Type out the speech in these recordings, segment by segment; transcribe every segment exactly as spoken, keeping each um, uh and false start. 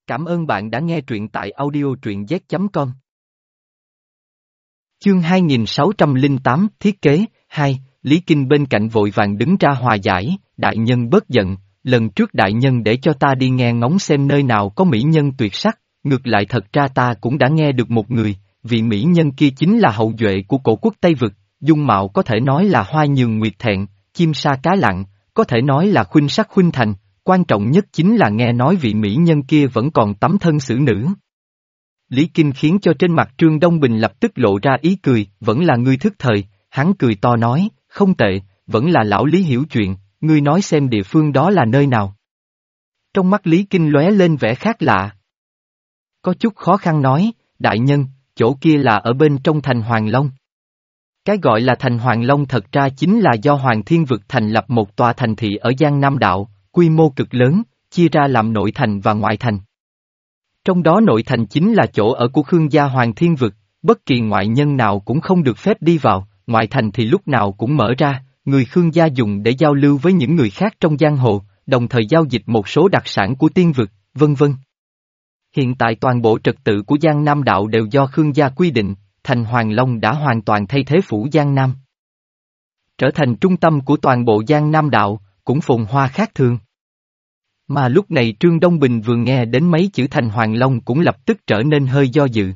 Cảm ơn bạn đã nghe truyện tại audio truyện z chấm com. Chương hai nghìn sáu trăm lẻ tám Thiết kế, hai, Lý Kinh bên cạnh vội vàng đứng ra hòa giải, đại nhân bớt giận, lần trước đại nhân để cho ta đi nghe ngóng xem nơi nào có mỹ nhân tuyệt sắc, ngược lại thật ra ta cũng đã nghe được một người, vị mỹ nhân kia chính là hậu duệ của cổ quốc Tây Vực, dung mạo có thể nói là hoa nhường nguyệt thẹn, chim sa cá lặn, có thể nói là khuynh sắc khuynh thành, quan trọng nhất chính là nghe nói vị mỹ nhân kia vẫn còn tắm thân xử nữ. Lý Kinh khiến cho trên mặt Trương Đông Bình lập tức lộ ra ý cười, vẫn là ngươi thức thời, hắn cười to nói, không tệ, vẫn là lão Lý hiểu chuyện, ngươi nói xem địa phương đó là nơi nào. Trong mắt Lý Kinh lóe lên vẻ khác lạ. Có chút khó khăn nói, đại nhân, chỗ kia là ở bên trong thành Hoàng Long. Cái gọi là thành Hoàng Long thật ra chính là do Hoàng Thiên Vực thành lập một tòa thành thị ở Giang Nam Đạo, quy mô cực lớn, chia ra làm nội thành và ngoại thành. Trong đó nội thành chính là chỗ ở của Khương gia Hoàng Thiên Vực, bất kỳ ngoại nhân nào cũng không được phép đi vào, ngoại thành thì lúc nào cũng mở ra, người Khương gia dùng để giao lưu với những người khác trong giang hồ, đồng thời giao dịch một số đặc sản của tiên vực, vân vân. Hiện tại toàn bộ trật tự của Giang Nam Đạo đều do Khương gia quy định, thành Hoàng Long đã hoàn toàn thay thế phủ Giang Nam. Trở thành trung tâm của toàn bộ Giang Nam Đạo, cũng phồn hoa khác thường. Mà lúc này Trương Đông Bình vừa nghe đến mấy chữ thành Hoàng Long cũng lập tức trở nên hơi do dự.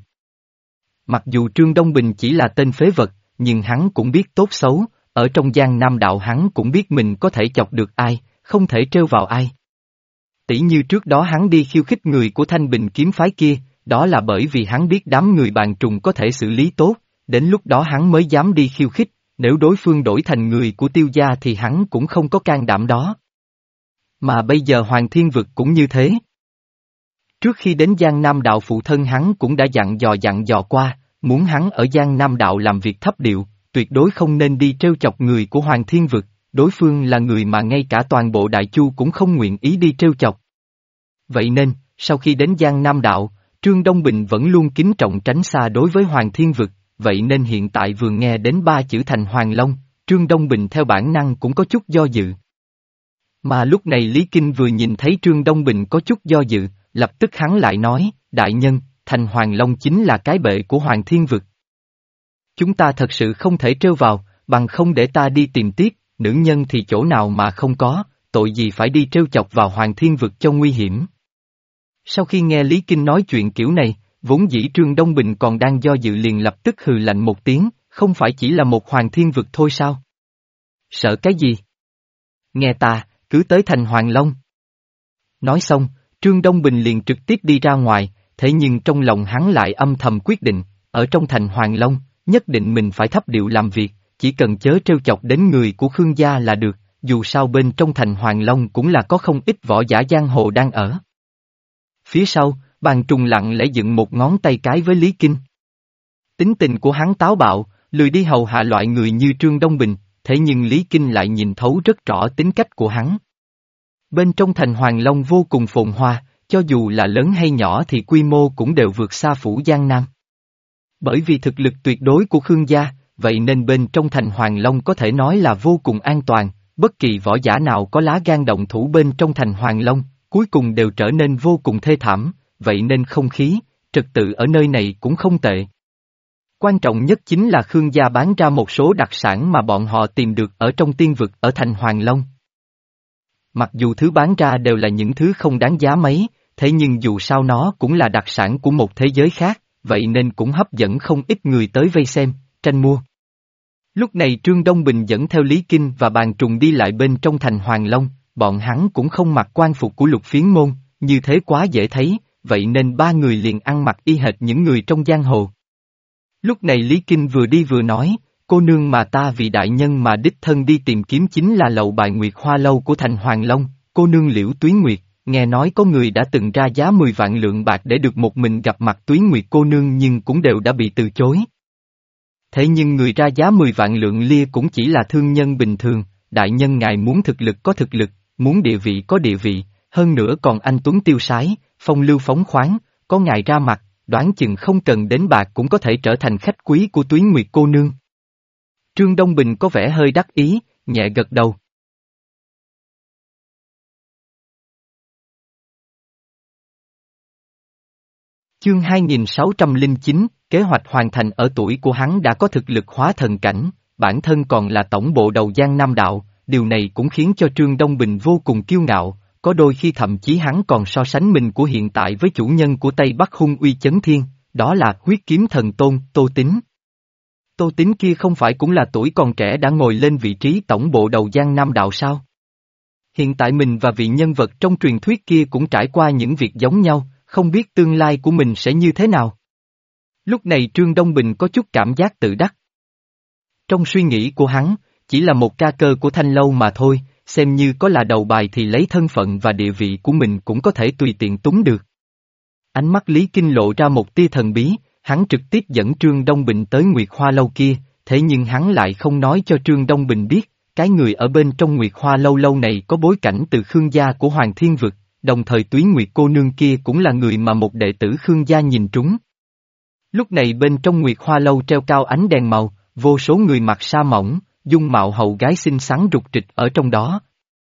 Mặc dù Trương Đông Bình chỉ là tên phế vật, nhưng hắn cũng biết tốt xấu, ở trong Giang Nam Đạo hắn cũng biết mình có thể chọc được ai, không thể trêu vào ai. Tỷ như trước đó hắn đi khiêu khích người của Thanh Bình kiếm phái kia, đó là bởi vì hắn biết đám người bàn trùng có thể xử lý tốt, đến lúc đó hắn mới dám đi khiêu khích, nếu đối phương đổi thành người của Tiêu gia thì hắn cũng không có can đảm đó. Mà bây giờ Hoàng Thiên Vực cũng như thế. Trước khi đến Giang Nam Đạo phụ thân hắn cũng đã dặn dò dặn dò qua, muốn hắn ở Giang Nam Đạo làm việc thấp điệu, tuyệt đối không nên đi trêu chọc người của Hoàng Thiên Vực, đối phương là người mà ngay cả toàn bộ Đại Chu cũng không nguyện ý đi trêu chọc. Vậy nên, sau khi đến Giang Nam Đạo, Trương Đông Bình vẫn luôn kính trọng tránh xa đối với Hoàng Thiên Vực, vậy nên hiện tại vừa nghe đến ba chữ thành Hoàng Long, Trương Đông Bình theo bản năng cũng có chút do dự. Mà lúc này Lý Kinh vừa nhìn thấy Trương Đông Bình có chút do dự, lập tức hắn lại nói, đại nhân, thành Hoàng Long chính là cái bệ của Hoàng Thiên Vực. Chúng ta thật sự không thể trêu vào, bằng không để ta đi tìm tiếp, nữ nhân thì chỗ nào mà không có, tội gì phải đi trêu chọc vào Hoàng Thiên Vực cho nguy hiểm. Sau khi nghe Lý Kinh nói chuyện kiểu này, vốn dĩ Trương Đông Bình còn đang do dự liền lập tức hừ lạnh một tiếng, không phải chỉ là một Hoàng Thiên Vực thôi sao? Sợ cái gì? Nghe ta, cứ tới thành Hoàng Long. Nói xong, Trương Đông Bình liền trực tiếp đi ra ngoài, thế nhưng trong lòng hắn lại âm thầm quyết định, ở trong thành Hoàng Long, nhất định mình phải thấp điệu làm việc, chỉ cần chớ trêu chọc đến người của Khương gia là được, dù sao bên trong thành Hoàng Long cũng là có không ít võ giả giang hồ đang ở. Phía sau, Bàn Trùng lặng lẽ dựng một ngón tay cái với Lý Kinh. Tính tình của hắn táo bạo, lười đi hầu hạ loại người như Trương Đông Bình, thế nhưng Lý Kinh lại nhìn thấu rất rõ tính cách của hắn. Bên trong thành Hoàng Long vô cùng phồn hoa, cho dù là lớn hay nhỏ thì quy mô cũng đều vượt xa phủ Giang Nam. Bởi vì thực lực tuyệt đối của Khương gia, vậy nên bên trong thành Hoàng Long có thể nói là vô cùng an toàn, bất kỳ võ giả nào có lá gan động thủ bên trong thành Hoàng Long, cuối cùng đều trở nên vô cùng thê thảm, vậy nên không khí, trật tự ở nơi này cũng không tệ. Quan trọng nhất chính là Khương gia bán ra một số đặc sản mà bọn họ tìm được ở trong tiên vực ở thành Hoàng Long. Mặc dù thứ bán ra đều là những thứ không đáng giá mấy, thế nhưng dù sao nó cũng là đặc sản của một thế giới khác, vậy nên cũng hấp dẫn không ít người tới vây xem, tranh mua. Lúc này Trương Đông Bình dẫn theo Lý Kinh và Bàn Trùng đi lại bên trong thành Hoàng Long, bọn hắn cũng không mặc quan phục của Lục Phiến môn, như thế quá dễ thấy, vậy nên ba người liền ăn mặc y hệt những người trong giang hồ. Lúc này Lý Kinh vừa đi vừa nói, cô nương mà ta vì đại nhân mà đích thân đi tìm kiếm chính là lầu bài Nguyệt Hoa Lâu của thành Hoàng Long, cô nương Liễu Túy Nguyệt, nghe nói có người đã từng ra giá mười vạn lượng bạc để được một mình gặp mặt Túy Nguyệt cô nương nhưng cũng đều đã bị từ chối. Thế nhưng người ra giá mười vạn lượng lia cũng chỉ là thương nhân bình thường, đại nhân ngài muốn thực lực có thực lực, muốn địa vị có địa vị, hơn nữa còn anh tuấn tiêu sái, phong lưu phóng khoáng, có ngài ra mặt, đoán chừng không cần đến bạc cũng có thể trở thành khách quý của Túy Nguyệt cô nương. Trương Đông Bình có vẻ hơi đắc ý, nhẹ gật đầu. Chương hai nghìn sáu trăm lẻ chín, kế hoạch hoàn thành. Ở tuổi của hắn đã có thực lực hóa thần cảnh, bản thân còn là tổng bộ đầu Giang Nam Đạo, điều này cũng khiến cho Trương Đông Bình vô cùng kiêu ngạo, có đôi khi thậm chí hắn còn so sánh mình của hiện tại với chủ nhân của Tây Bắc hung uy chấn thiên, đó là huyết kiếm thần tôn, Tô Tín. Tô Tín kia không phải cũng là tuổi còn trẻ đã ngồi lên vị trí tổng bộ đầu Giang Nam Đạo sao? Hiện tại mình và vị nhân vật trong truyền thuyết kia cũng trải qua những việc giống nhau, không biết tương lai của mình sẽ như thế nào. Lúc này Trương Đông Bình có chút cảm giác tự đắc. Trong suy nghĩ của hắn, chỉ là một ca cơ của Thanh Lâu mà thôi, xem như có là đầu bài thì lấy thân phận và địa vị của mình cũng có thể tùy tiện túng được. Ánh mắt Lý Kinh lộ ra một tia thần bí, hắn trực tiếp dẫn Trương Đông Bình tới Nguyệt Hoa Lâu kia, thế nhưng hắn lại không nói cho Trương Đông Bình biết, cái người ở bên trong Nguyệt Hoa Lâu lâu này có bối cảnh từ Khương gia của Hoàng Thiên Vực, đồng thời Túy Nguyệt cô nương kia cũng là người mà một đệ tử Khương gia nhìn trúng. Lúc này bên trong Nguyệt Hoa Lâu treo cao ánh đèn màu, vô số người mặc sa mỏng, dung mạo hậu gái xinh xắn rục rịch ở trong đó.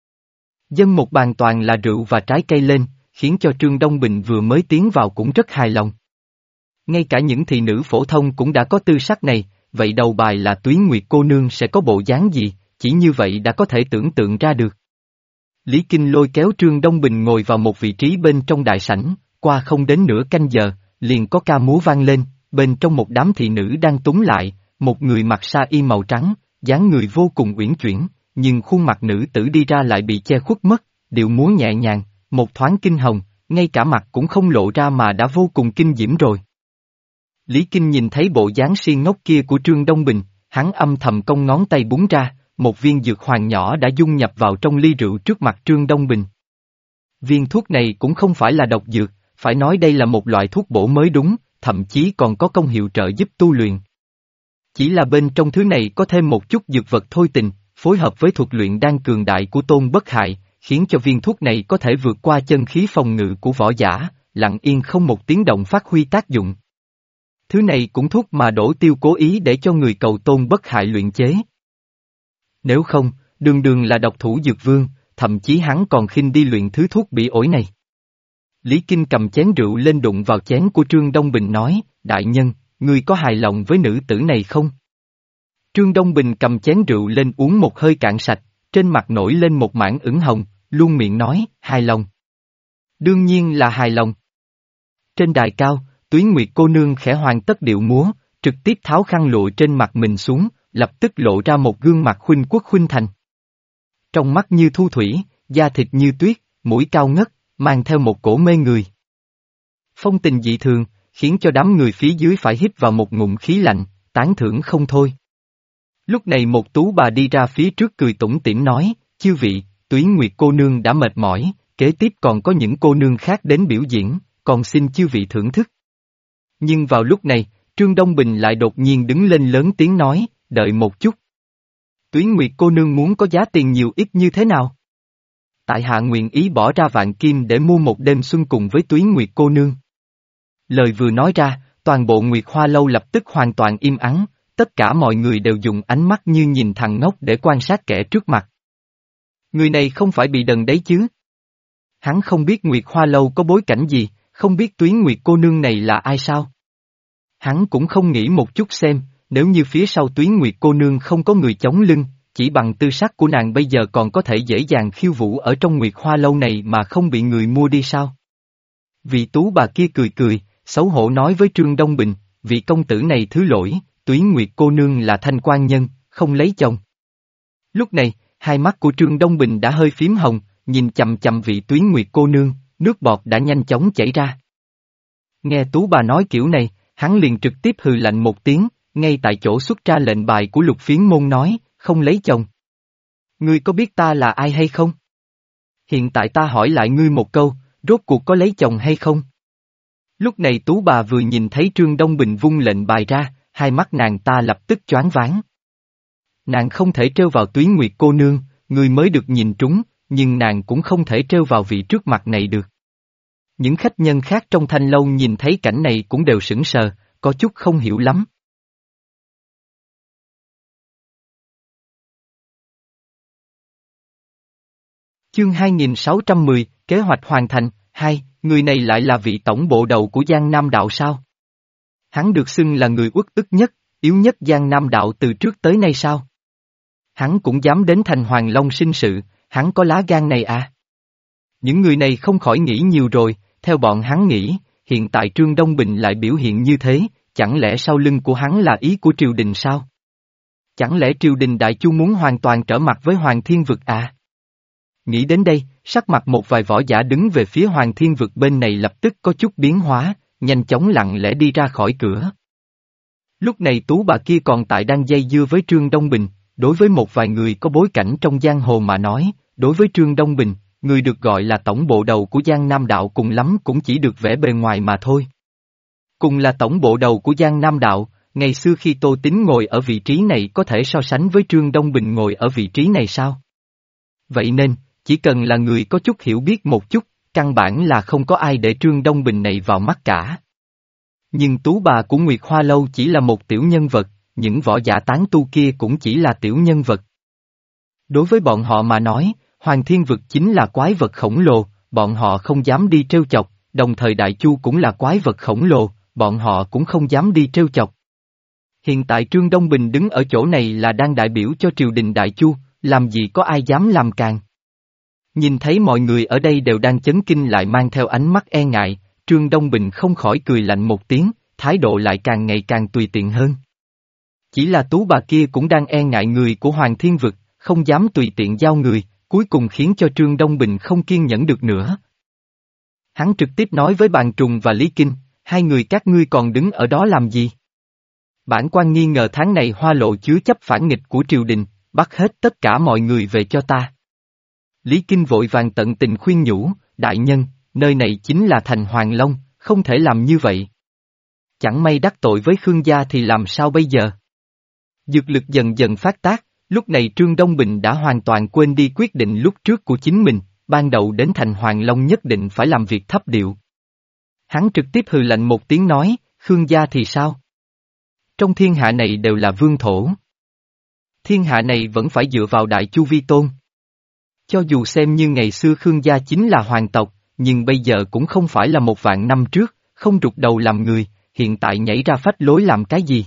Dâng một bàn toàn là rượu và trái cây lên, khiến cho Trương Đông Bình vừa mới tiến vào cũng rất hài lòng. Ngay cả những thị nữ phổ thông cũng đã có tư sắc này, vậy đầu bài là Túy Nguyệt cô nương sẽ có bộ dáng gì, chỉ như vậy đã có thể tưởng tượng ra được. Lý Kinh lôi kéo Trương Đông Bình ngồi vào một vị trí bên trong đại sảnh, qua không đến nửa canh giờ, liền có ca múa vang lên, bên trong một đám thị nữ đang túng lại, một người mặc sa y màu trắng, dáng người vô cùng uyển chuyển, nhưng khuôn mặt nữ tử đi ra lại bị che khuất mất, điệu múa nhẹ nhàng, một thoáng kinh hồng, ngay cả mặt cũng không lộ ra mà đã vô cùng kinh diễm rồi. Lý Kinh nhìn thấy bộ dáng si ngốc kia của Trương Đông Bình, hắn âm thầm cong ngón tay búng ra, một viên dược hoàng nhỏ đã dung nhập vào trong ly rượu trước mặt Trương Đông Bình. Viên thuốc này cũng không phải là độc dược, phải nói đây là một loại thuốc bổ mới đúng, thậm chí còn có công hiệu trợ giúp tu luyện. Chỉ là bên trong thứ này có thêm một chút dược vật thôi tình, phối hợp với thuật luyện đan cường đại của Tôn Bất Hại, khiến cho viên thuốc này có thể vượt qua chân khí phòng ngự của võ giả, lặng yên không một tiếng động phát huy tác dụng. Thứ này cũng thuốc mà Đỗ Tiêu cố ý để cho người cầu Tôn Bất Hại luyện chế. Nếu không, đường đường là độc thủ dược vương, thậm chí hắn còn khinh đi luyện thứ thuốc bỉ ổi này. Lý Kinh cầm chén rượu lên đụng vào chén của Trương Đông Bình nói, đại nhân, ngươi có hài lòng với nữ tử này không? Trương Đông Bình cầm chén rượu lên uống một hơi cạn sạch, trên mặt nổi lên một mảng ửng hồng, luôn miệng nói, hài lòng. Đương nhiên là hài lòng. Trên đài cao, Túy Nguyệt cô nương khẽ hoàn tất điệu múa, trực tiếp tháo khăn lụa trên mặt mình xuống, lập tức lộ ra một gương mặt khuynh quốc khuynh thành. Trong mắt như thu thủy, da thịt như tuyết, mũi cao ngất, mang theo một cổ mê người. Phong tình dị thường, khiến cho đám người phía dưới phải hít vào một ngụm khí lạnh, tán thưởng không thôi. Lúc này một tú bà đi ra phía trước cười tủm tỉm nói, chư vị, Túy Nguyệt cô nương đã mệt mỏi, kế tiếp còn có những cô nương khác đến biểu diễn, còn xin chư vị thưởng thức. Nhưng vào lúc này, Trương Đông Bình lại đột nhiên đứng lên lớn tiếng nói, đợi một chút. Túy Nguyệt cô nương muốn có giá tiền nhiều ít như thế nào? Tại hạ nguyện ý bỏ ra vạn kim để mua một đêm xuân cùng với Túy Nguyệt cô nương. Lời vừa nói ra, toàn bộ Nguyệt Hoa Lâu lập tức hoàn toàn im ắng, tất cả mọi người đều dùng ánh mắt như nhìn thằng ngốc để quan sát kẻ trước mặt. Người này không phải bị đần đấy chứ? Hắn không biết Nguyệt Hoa Lâu có bối cảnh gì, không biết Túy Nguyệt cô nương này là ai sao? Hắn cũng không nghĩ một chút xem, nếu như phía sau Túy Nguyệt cô nương không có người chống lưng, chỉ bằng tư sắc của nàng bây giờ còn có thể dễ dàng khiêu vũ ở trong Nguyệt Hoa Lâu này mà không bị người mua đi sao? Vị tú bà kia cười cười, xấu hổ nói với Trương Đông Bình, vị công tử này thứ lỗi, Túy Nguyệt cô nương là thanh quan nhân, không lấy chồng. Lúc này, hai mắt của Trương Đông Bình đã hơi phím hồng, nhìn chầm chầm vị Túy Nguyệt cô nương, nước bọt đã nhanh chóng chảy ra. Nghe tú bà nói kiểu này, hắn liền trực tiếp hừ lạnh một tiếng, ngay tại chỗ xuất ra lệnh bài của Lục Phiến môn nói, không lấy chồng. Ngươi có biết ta là ai hay không? Hiện tại ta hỏi lại ngươi một câu, rốt cuộc có lấy chồng hay không? Lúc này tú bà vừa nhìn thấy Trương Đông Bình vung lệnh bài ra, hai mắt nàng ta lập tức choáng váng. Nàng không thể trêu vào Túy Nguyệt cô nương, người mới được nhìn trúng, nhưng nàng cũng không thể trêu vào vị trước mặt này được. Những khách nhân khác trong thanh lâu nhìn thấy cảnh này cũng đều sững sờ, có chút không hiểu lắm. Chương hai nghìn sáu trăm mười, kế hoạch hoàn thành, Hai, người này lại là vị tổng bộ đầu của Giang Nam Đạo sao? Hắn được xưng là người uất ức nhất, yếu nhất Giang Nam Đạo từ trước tới nay sao? Hắn cũng dám đến thành Hoàng Long sinh sự, hắn có lá gan này à? Những người này không khỏi nghĩ nhiều rồi, theo bọn hắn nghĩ, hiện tại Trương Đông Bình lại biểu hiện như thế, chẳng lẽ sau lưng của hắn là ý của triều đình sao? Chẳng lẽ triều đình đại chu muốn hoàn toàn trở mặt với Hoàng Thiên Vực à? Nghĩ đến đây, sắc mặt một vài võ giả đứng về phía Hoàng Thiên Vực bên này lập tức có chút biến hóa, nhanh chóng lặng lẽ đi ra khỏi cửa. Lúc này tú bà kia còn tại đang dây dưa với Trương Đông Bình, đối với một vài người có bối cảnh trong giang hồ mà nói, đối với Trương Đông Bình, người được gọi là tổng bộ đầu của Giang Nam Đạo cùng lắm cũng chỉ được vẻ bề ngoài mà thôi. Cùng là tổng bộ đầu của Giang Nam Đạo, ngày xưa khi Tô Tín ngồi ở vị trí này có thể so sánh với Trương Đông Bình ngồi ở vị trí này sao? Vậy nên, chỉ cần là người có chút hiểu biết một chút, căn bản là không có ai để Trương Đông Bình này vào mắt cả. Nhưng tú bà của Nguyệt Hoa Lâu chỉ là một tiểu nhân vật, những võ giả tán tu kia cũng chỉ là tiểu nhân vật. Đối với bọn họ mà nói, Hoàng Thiên Vực chính là quái vật khổng lồ, bọn họ không dám đi trêu chọc, đồng thời Đại Chu cũng là quái vật khổng lồ, bọn họ cũng không dám đi trêu chọc. Hiện tại Trương Đông Bình đứng ở chỗ này là đang đại biểu cho triều đình Đại Chu, làm gì có ai dám làm càng. Nhìn thấy mọi người ở đây đều đang chấn kinh lại mang theo ánh mắt e ngại, Trương Đông Bình không khỏi cười lạnh một tiếng, thái độ lại càng ngày càng tùy tiện hơn. Chỉ là tú bà kia cũng đang e ngại người của Hoàng Thiên Vực, không dám tùy tiện giao người, cuối cùng khiến cho Trương Đông Bình không kiên nhẫn được nữa. Hắn trực tiếp nói với Bàn Trùng và Lý Kinh, hai người các ngươi còn đứng ở đó làm gì? Bản quan nghi ngờ tháng này Hoa Lộ chứa chấp phản nghịch của triều đình, bắt hết tất cả mọi người về cho ta. Lý Kinh vội vàng tận tình khuyên nhủ, đại nhân, nơi này chính là thành Hoàng Long, không thể làm như vậy. Chẳng may đắc tội với Khương gia thì làm sao bây giờ? Dược lực dần dần phát tác, lúc này Trương Đông Bình đã hoàn toàn quên đi quyết định lúc trước của chính mình, ban đầu đến thành Hoàng Long nhất định phải làm việc thấp điệu. Hắn trực tiếp hừ lạnh một tiếng nói, Khương gia thì sao? Trong thiên hạ này đều là vương thổ. Thiên hạ này vẫn phải dựa vào Đại Chu vi tôn. Cho dù xem như ngày xưa Khương gia chính là hoàng tộc, nhưng bây giờ cũng không phải là một vạn năm trước, không rụt đầu làm người, hiện tại nhảy ra phách lối làm cái gì?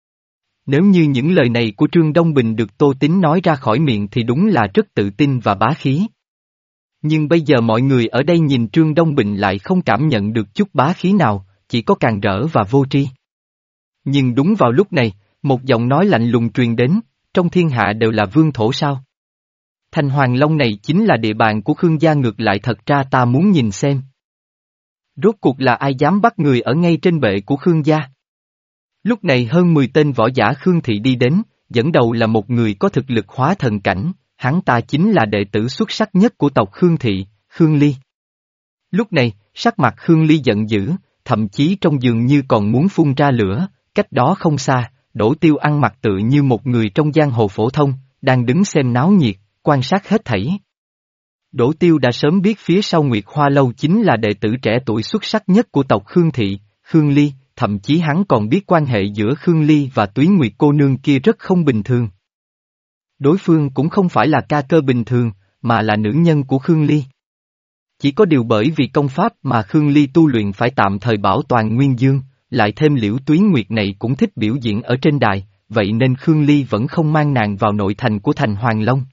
Nếu như những lời này của Trương Đông Bình được Tô Tín nói ra khỏi miệng thì đúng là rất tự tin và bá khí. Nhưng bây giờ mọi người ở đây nhìn Trương Đông Bình lại không cảm nhận được chút bá khí nào, chỉ có càn rỡ và vô tri. Nhưng đúng vào lúc này, một giọng nói lạnh lùng truyền đến, trong thiên hạ đều là vương thổ sao? Thành Hoàng Long này chính là địa bàn của Khương gia, ngược lại thật ra ta muốn nhìn xem. Rốt cuộc là ai dám bắt người ở ngay trên bệ của Khương gia? Lúc này hơn mười tên võ giả Khương thị đi đến, dẫn đầu là một người có thực lực hóa thần cảnh, hắn ta chính là đệ tử xuất sắc nhất của tộc Khương thị, Khương Ly. Lúc này, sắc mặt Khương Ly giận dữ, thậm chí trong giường như còn muốn phun ra lửa, cách đó không xa, Đỗ Tiêu ăn mặc tự như một người trong giang hồ phổ thông, đang đứng xem náo nhiệt, quan sát hết thảy. Đỗ Tiêu đã sớm biết phía sau Nguyệt Hoa Lâu chính là đệ tử trẻ tuổi xuất sắc nhất của tộc Khương thị, Khương Ly, thậm chí hắn còn biết quan hệ giữa Khương Ly và Túy Nguyệt cô nương kia rất không bình thường. Đối phương cũng không phải là ca cơ bình thường, mà là nữ nhân của Khương Ly. Chỉ có điều bởi vì công pháp mà Khương Ly tu luyện phải tạm thời bảo toàn nguyên dương, lại thêm Liễu Túy Nguyệt này cũng thích biểu diễn ở trên đài, vậy nên Khương Ly vẫn không mang nàng vào nội thành của thành Hoàng Long.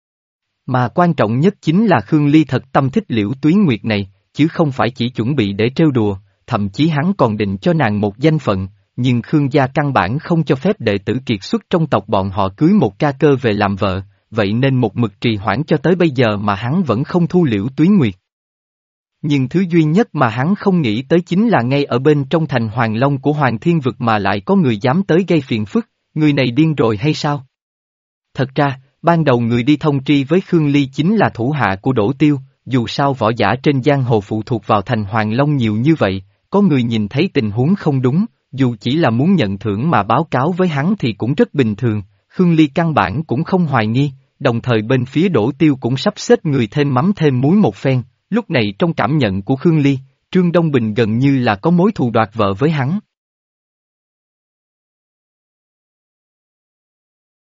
Mà quan trọng nhất chính là Khương Ly thật tâm thích Liễu Túy Nguyệt này, chứ không phải chỉ chuẩn bị để trêu đùa, thậm chí hắn còn định cho nàng một danh phận, nhưng Khương gia căn bản không cho phép đệ tử kiệt xuất trong tộc bọn họ cưới một ca cơ về làm vợ, vậy nên một mực trì hoãn cho tới bây giờ mà hắn vẫn không thu Liễu Túy Nguyệt. Nhưng thứ duy nhất mà hắn không nghĩ tới chính là ngay ở bên trong thành Hoàng Long của Hoàng Thiên Vực mà lại có người dám tới gây phiền phức, người này điên rồi hay sao? Thật ra, ban đầu người đi thông tri với Khương Ly chính là thủ hạ của Đỗ Tiêu, dù sao võ giả trên giang hồ phụ thuộc vào thành Hoàng Long nhiều như vậy, có người nhìn thấy tình huống không đúng, dù chỉ là muốn nhận thưởng mà báo cáo với hắn thì cũng rất bình thường, Khương Ly căn bản cũng không hoài nghi, đồng thời bên phía Đỗ Tiêu cũng sắp xếp người thêm mắm thêm muối một phen, lúc này trong cảm nhận của Khương Ly, Trương Đông Bình gần như là có mối thù đoạt vợ với hắn.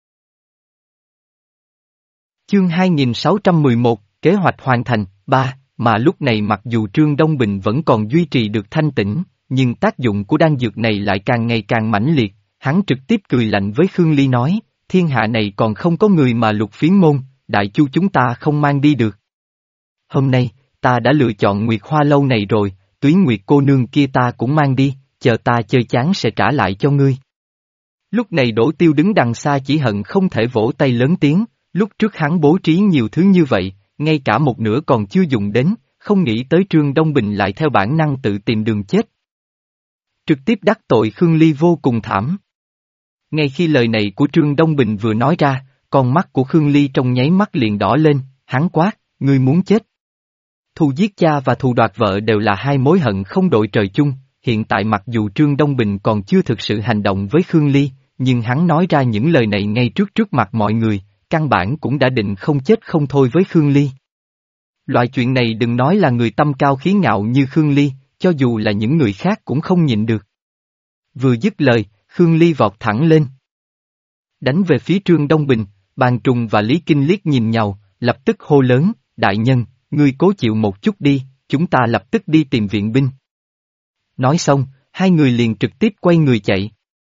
Chương hai nghìn sáu trăm mười một, Kế hoạch hoàn thành, ba, Mà lúc này mặc dù Trương Đông Bình vẫn còn duy trì được thanh tĩnh, nhưng tác dụng của đan dược này lại càng ngày càng mãnh liệt, hắn trực tiếp cười lạnh với Khương Ly nói, thiên hạ này còn không có người mà Lục Phiến môn, đại chu chúng ta không mang đi được. Hôm nay, ta đã lựa chọn Nguyệt Hoa lâu này rồi, Tuyến Nguyệt cô nương kia ta cũng mang đi, chờ ta chơi chán sẽ trả lại cho ngươi. Lúc này Đỗ Tiêu đứng đằng xa chỉ hận không thể vỗ tay lớn tiếng, lúc trước hắn bố trí nhiều thứ như vậy, ngay cả một nửa còn chưa dùng đến, không nghĩ tới Trương Đông Bình lại theo bản năng tự tìm đường chết. Trực tiếp đắc tội Khương Ly vô cùng thảm. Ngay khi lời này của Trương Đông Bình vừa nói ra, con mắt của Khương Ly trong nháy mắt liền đỏ lên, hắn quát, ngươi muốn chết. Thù giết cha và thù đoạt vợ đều là hai mối hận không đội trời chung, hiện tại mặc dù Trương Đông Bình còn chưa thực sự hành động với Khương Ly, nhưng hắn nói ra những lời này ngay trước trước mặt mọi người, căn bản cũng đã định không chết không thôi với Khương Ly. Loại chuyện này đừng nói là người tâm cao khí ngạo như Khương Ly, cho dù là những người khác cũng không nhịn được. Vừa dứt lời, Khương Ly vọt thẳng lên. Đánh về phía Trương Đông Bình, Bàn Trùng và Lý Kinh liếc nhìn nhau, lập tức hô lớn, đại nhân, ngươi cố chịu một chút đi, chúng ta lập tức đi tìm viện binh. Nói xong, hai người liền trực tiếp quay người chạy.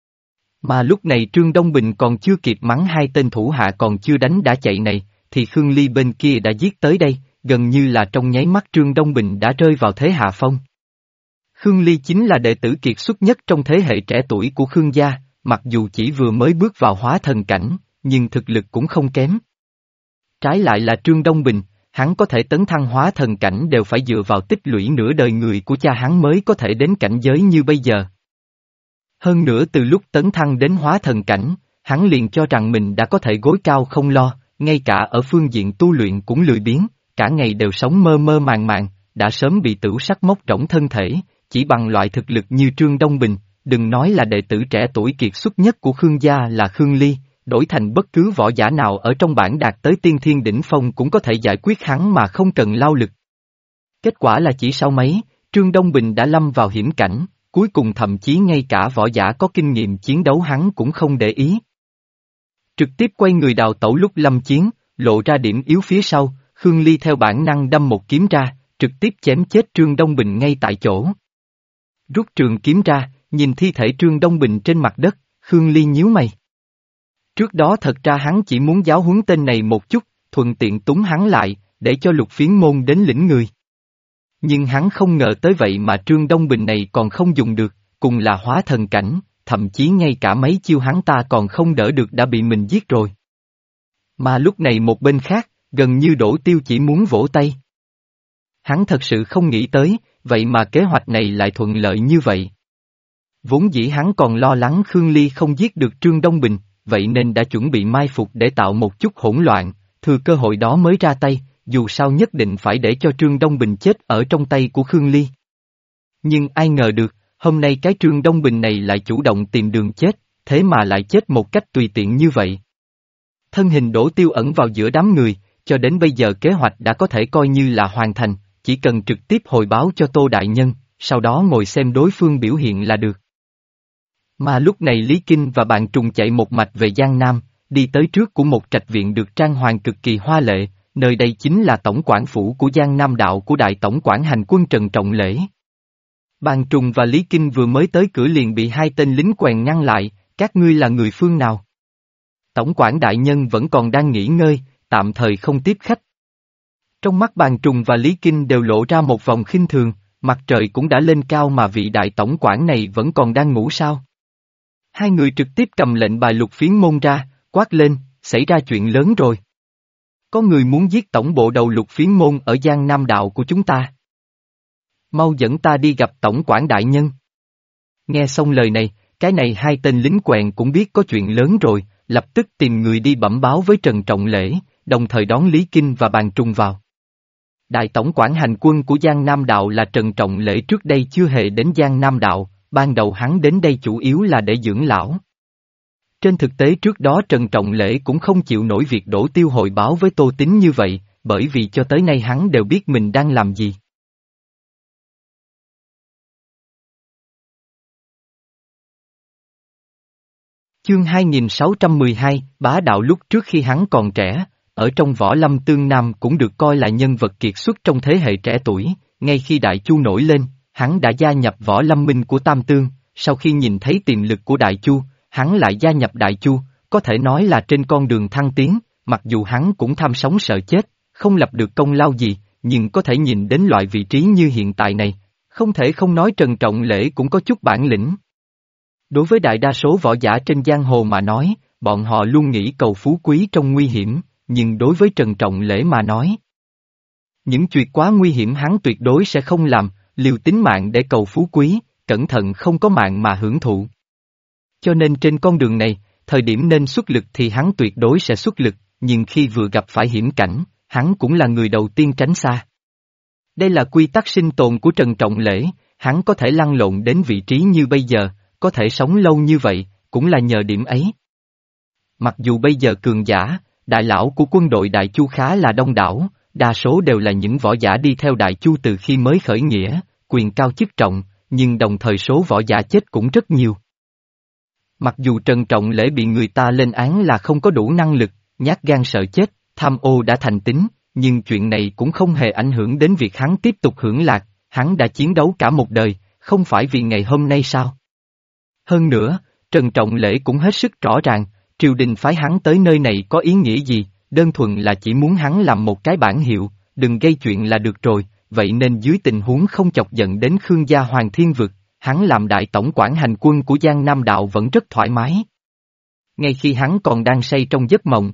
Mà lúc này Trương Đông Bình còn chưa kịp mắng hai tên thủ hạ còn chưa đánh đã chạy này, thì Khương Ly bên kia đã giết tới đây, gần như là trong nháy mắt Trương Đông Bình đã rơi vào thế hạ phong. Khương Ly chính là đệ tử kiệt xuất nhất trong thế hệ trẻ tuổi của Khương gia, mặc dù chỉ vừa mới bước vào hóa thần cảnh, nhưng thực lực cũng không kém. Trái lại là Trương Đông Bình, hắn có thể tấn thăng hóa thần cảnh đều phải dựa vào tích lũy nửa đời người của cha hắn mới có thể đến cảnh giới như bây giờ. Hơn nữa từ lúc tấn thăng đến hóa thần cảnh, hắn liền cho rằng mình đã có thể gối cao không lo, ngay cả ở phương diện tu luyện cũng lười biếng, cả ngày đều sống mơ mơ màng màng, đã sớm bị tửu sắc móc rỗng thân thể, chỉ bằng loại thực lực như Trương Đông Bình, đừng nói là đệ tử trẻ tuổi kiệt xuất nhất của Khương gia là Khương Ly, đổi thành bất cứ võ giả nào ở trong bảng đạt tới tiên thiên đỉnh phong cũng có thể giải quyết hắn mà không cần lao lực. Kết quả là chỉ sau mấy, Trương Đông Bình đã lâm vào hiểm cảnh, cuối cùng thậm chí ngay cả võ giả có kinh nghiệm chiến đấu hắn cũng không để ý. Trực tiếp quay người đào tẩu lúc lâm chiến, lộ ra điểm yếu phía sau, Khương Ly theo bản năng đâm một kiếm ra, trực tiếp chém chết Trương Đông Bình ngay tại chỗ. Rút trường kiếm ra, nhìn thi thể Trương Đông Bình trên mặt đất, Khương Ly nhíu mày. Trước đó thật ra hắn chỉ muốn giáo huấn tên này một chút, thuận tiện túng hắn lại, để cho Lục Phiến môn đến lĩnh người. Nhưng hắn không ngờ tới vậy mà Trương Đông Bình này còn không dùng được, cùng là hóa thần cảnh, thậm chí ngay cả mấy chiêu hắn ta còn không đỡ được đã bị mình giết rồi. Mà lúc này một bên khác, gần như Đỗ Tiêu chỉ muốn vỗ tay. Hắn thật sự không nghĩ tới, vậy mà kế hoạch này lại thuận lợi như vậy. Vốn dĩ hắn còn lo lắng Khương Ly không giết được Trương Đông Bình, vậy nên đã chuẩn bị mai phục để tạo một chút hỗn loạn, thừa cơ hội đó mới ra tay, dù sao nhất định phải để cho Trương Đông Bình chết ở trong tay của Khương Ly. Nhưng ai ngờ được, hôm nay cái Trương Đông Bình này lại chủ động tìm đường chết, thế mà lại chết một cách tùy tiện như vậy. Thân hình Đỗ Tiêu ẩn vào giữa đám người, cho đến bây giờ kế hoạch đã có thể coi như là hoàn thành, chỉ cần trực tiếp hồi báo cho Tô Đại Nhân, sau đó ngồi xem đối phương biểu hiện là được. Mà lúc này Lý Kinh và Bạn Trùng chạy một mạch về Giang Nam, đi tới trước của một trạch viện được trang hoàng cực kỳ hoa lệ, nơi đây chính là tổng quản phủ của Giang Nam đạo của Đại Tổng quản Hành Quân Trần Trọng Lễ. Bạn Trùng và Lý Kinh vừa mới tới cửa liền bị hai tên lính quèn ngăn lại, các ngươi là người phương nào? Tổng quản đại nhân vẫn còn đang nghỉ ngơi, tạm thời không tiếp khách. Trong mắt Bàn Trùng và Lý Kinh đều lộ ra một vòng khinh thường, mặt trời cũng đã lên cao mà vị đại tổng quản này vẫn còn đang ngủ sao? Hai người trực tiếp cầm lệnh bài Lục Phiến môn ra, quát lên, xảy ra chuyện lớn rồi. Có người muốn giết tổng bộ đầu Lục Phiến môn ở Giang Nam đạo của chúng ta. Mau dẫn ta đi gặp tổng quản đại nhân. Nghe xong lời này, cái này hai tên lính quèn cũng biết có chuyện lớn rồi, lập tức tìm người đi bẩm báo với Trần Trọng Lễ, đồng thời đón Lý Kinh và Bàn Trùng vào. Đại tổng quản hành quân của Giang Nam đạo là Trần Trọng Lễ trước đây chưa hề đến Giang Nam đạo, ban đầu hắn đến đây chủ yếu là để dưỡng lão. Trên thực tế trước đó Trần Trọng Lễ cũng không chịu nổi việc Đỗ Tiêu hội báo với Tô Tín như vậy, bởi vì cho tới nay hắn đều biết mình đang làm gì. Chương hai nghìn sáu trăm mười hai, bá đạo lúc trước khi hắn còn trẻ, ở trong võ lâm tương nam cũng được coi là nhân vật kiệt xuất trong thế hệ trẻ tuổi, ngay khi Đại Chu nổi lên, hắn đã gia nhập võ lâm minh của Tam Tương, sau khi nhìn thấy tiềm lực của Đại Chu, hắn lại gia nhập Đại Chu, có thể nói là trên con đường thăng tiến, mặc dù hắn cũng tham sống sợ chết, không lập được công lao gì, nhưng có thể nhìn đến loại vị trí như hiện tại này, không thể không nói Trần Trọng Lễ cũng có chút bản lĩnh. Đối với đại đa số võ giả trên giang hồ mà nói, bọn họ luôn nghĩ cầu phú quý trong nguy hiểm, nhưng đối với Trần Trọng Lễ mà nói, những chuyện quá nguy hiểm hắn tuyệt đối sẽ không làm, liều tính mạng để cầu phú quý, cẩn thận không có mạng mà hưởng thụ. Cho nên trên con đường này, thời điểm nên xuất lực thì hắn tuyệt đối sẽ xuất lực, nhưng khi vừa gặp phải hiểm cảnh, hắn cũng là người đầu tiên tránh xa. Đây là quy tắc sinh tồn của Trần Trọng Lễ, hắn có thể lăn lộn đến vị trí như bây giờ, có thể sống lâu như vậy, cũng là nhờ điểm ấy. Mặc dù bây giờ cường giả, đại lão của quân đội Đại Chu khá là đông đảo, đa số đều là những võ giả đi theo Đại Chu từ khi mới khởi nghĩa, quyền cao chức trọng, nhưng đồng thời số võ giả chết cũng rất nhiều. Mặc dù Trần Trọng Lễ bị người ta lên án là không có đủ năng lực, nhát gan sợ chết, tham ô đã thành tính, nhưng chuyện này cũng không hề ảnh hưởng đến việc hắn tiếp tục hưởng lạc, hắn đã chiến đấu cả một đời, không phải vì ngày hôm nay sao? Hơn nữa, Trần Trọng Lễ cũng hết sức rõ ràng, triều đình phái hắn tới nơi này có ý nghĩa gì, đơn thuần là chỉ muốn hắn làm một cái bản hiệu, đừng gây chuyện là được rồi, vậy nên dưới tình huống không chọc giận đến Khương gia Hoàng Thiên Vực, hắn làm đại tổng quản hành quân của Giang Nam Đạo vẫn rất thoải mái. Ngay khi hắn còn đang say trong giấc mộng,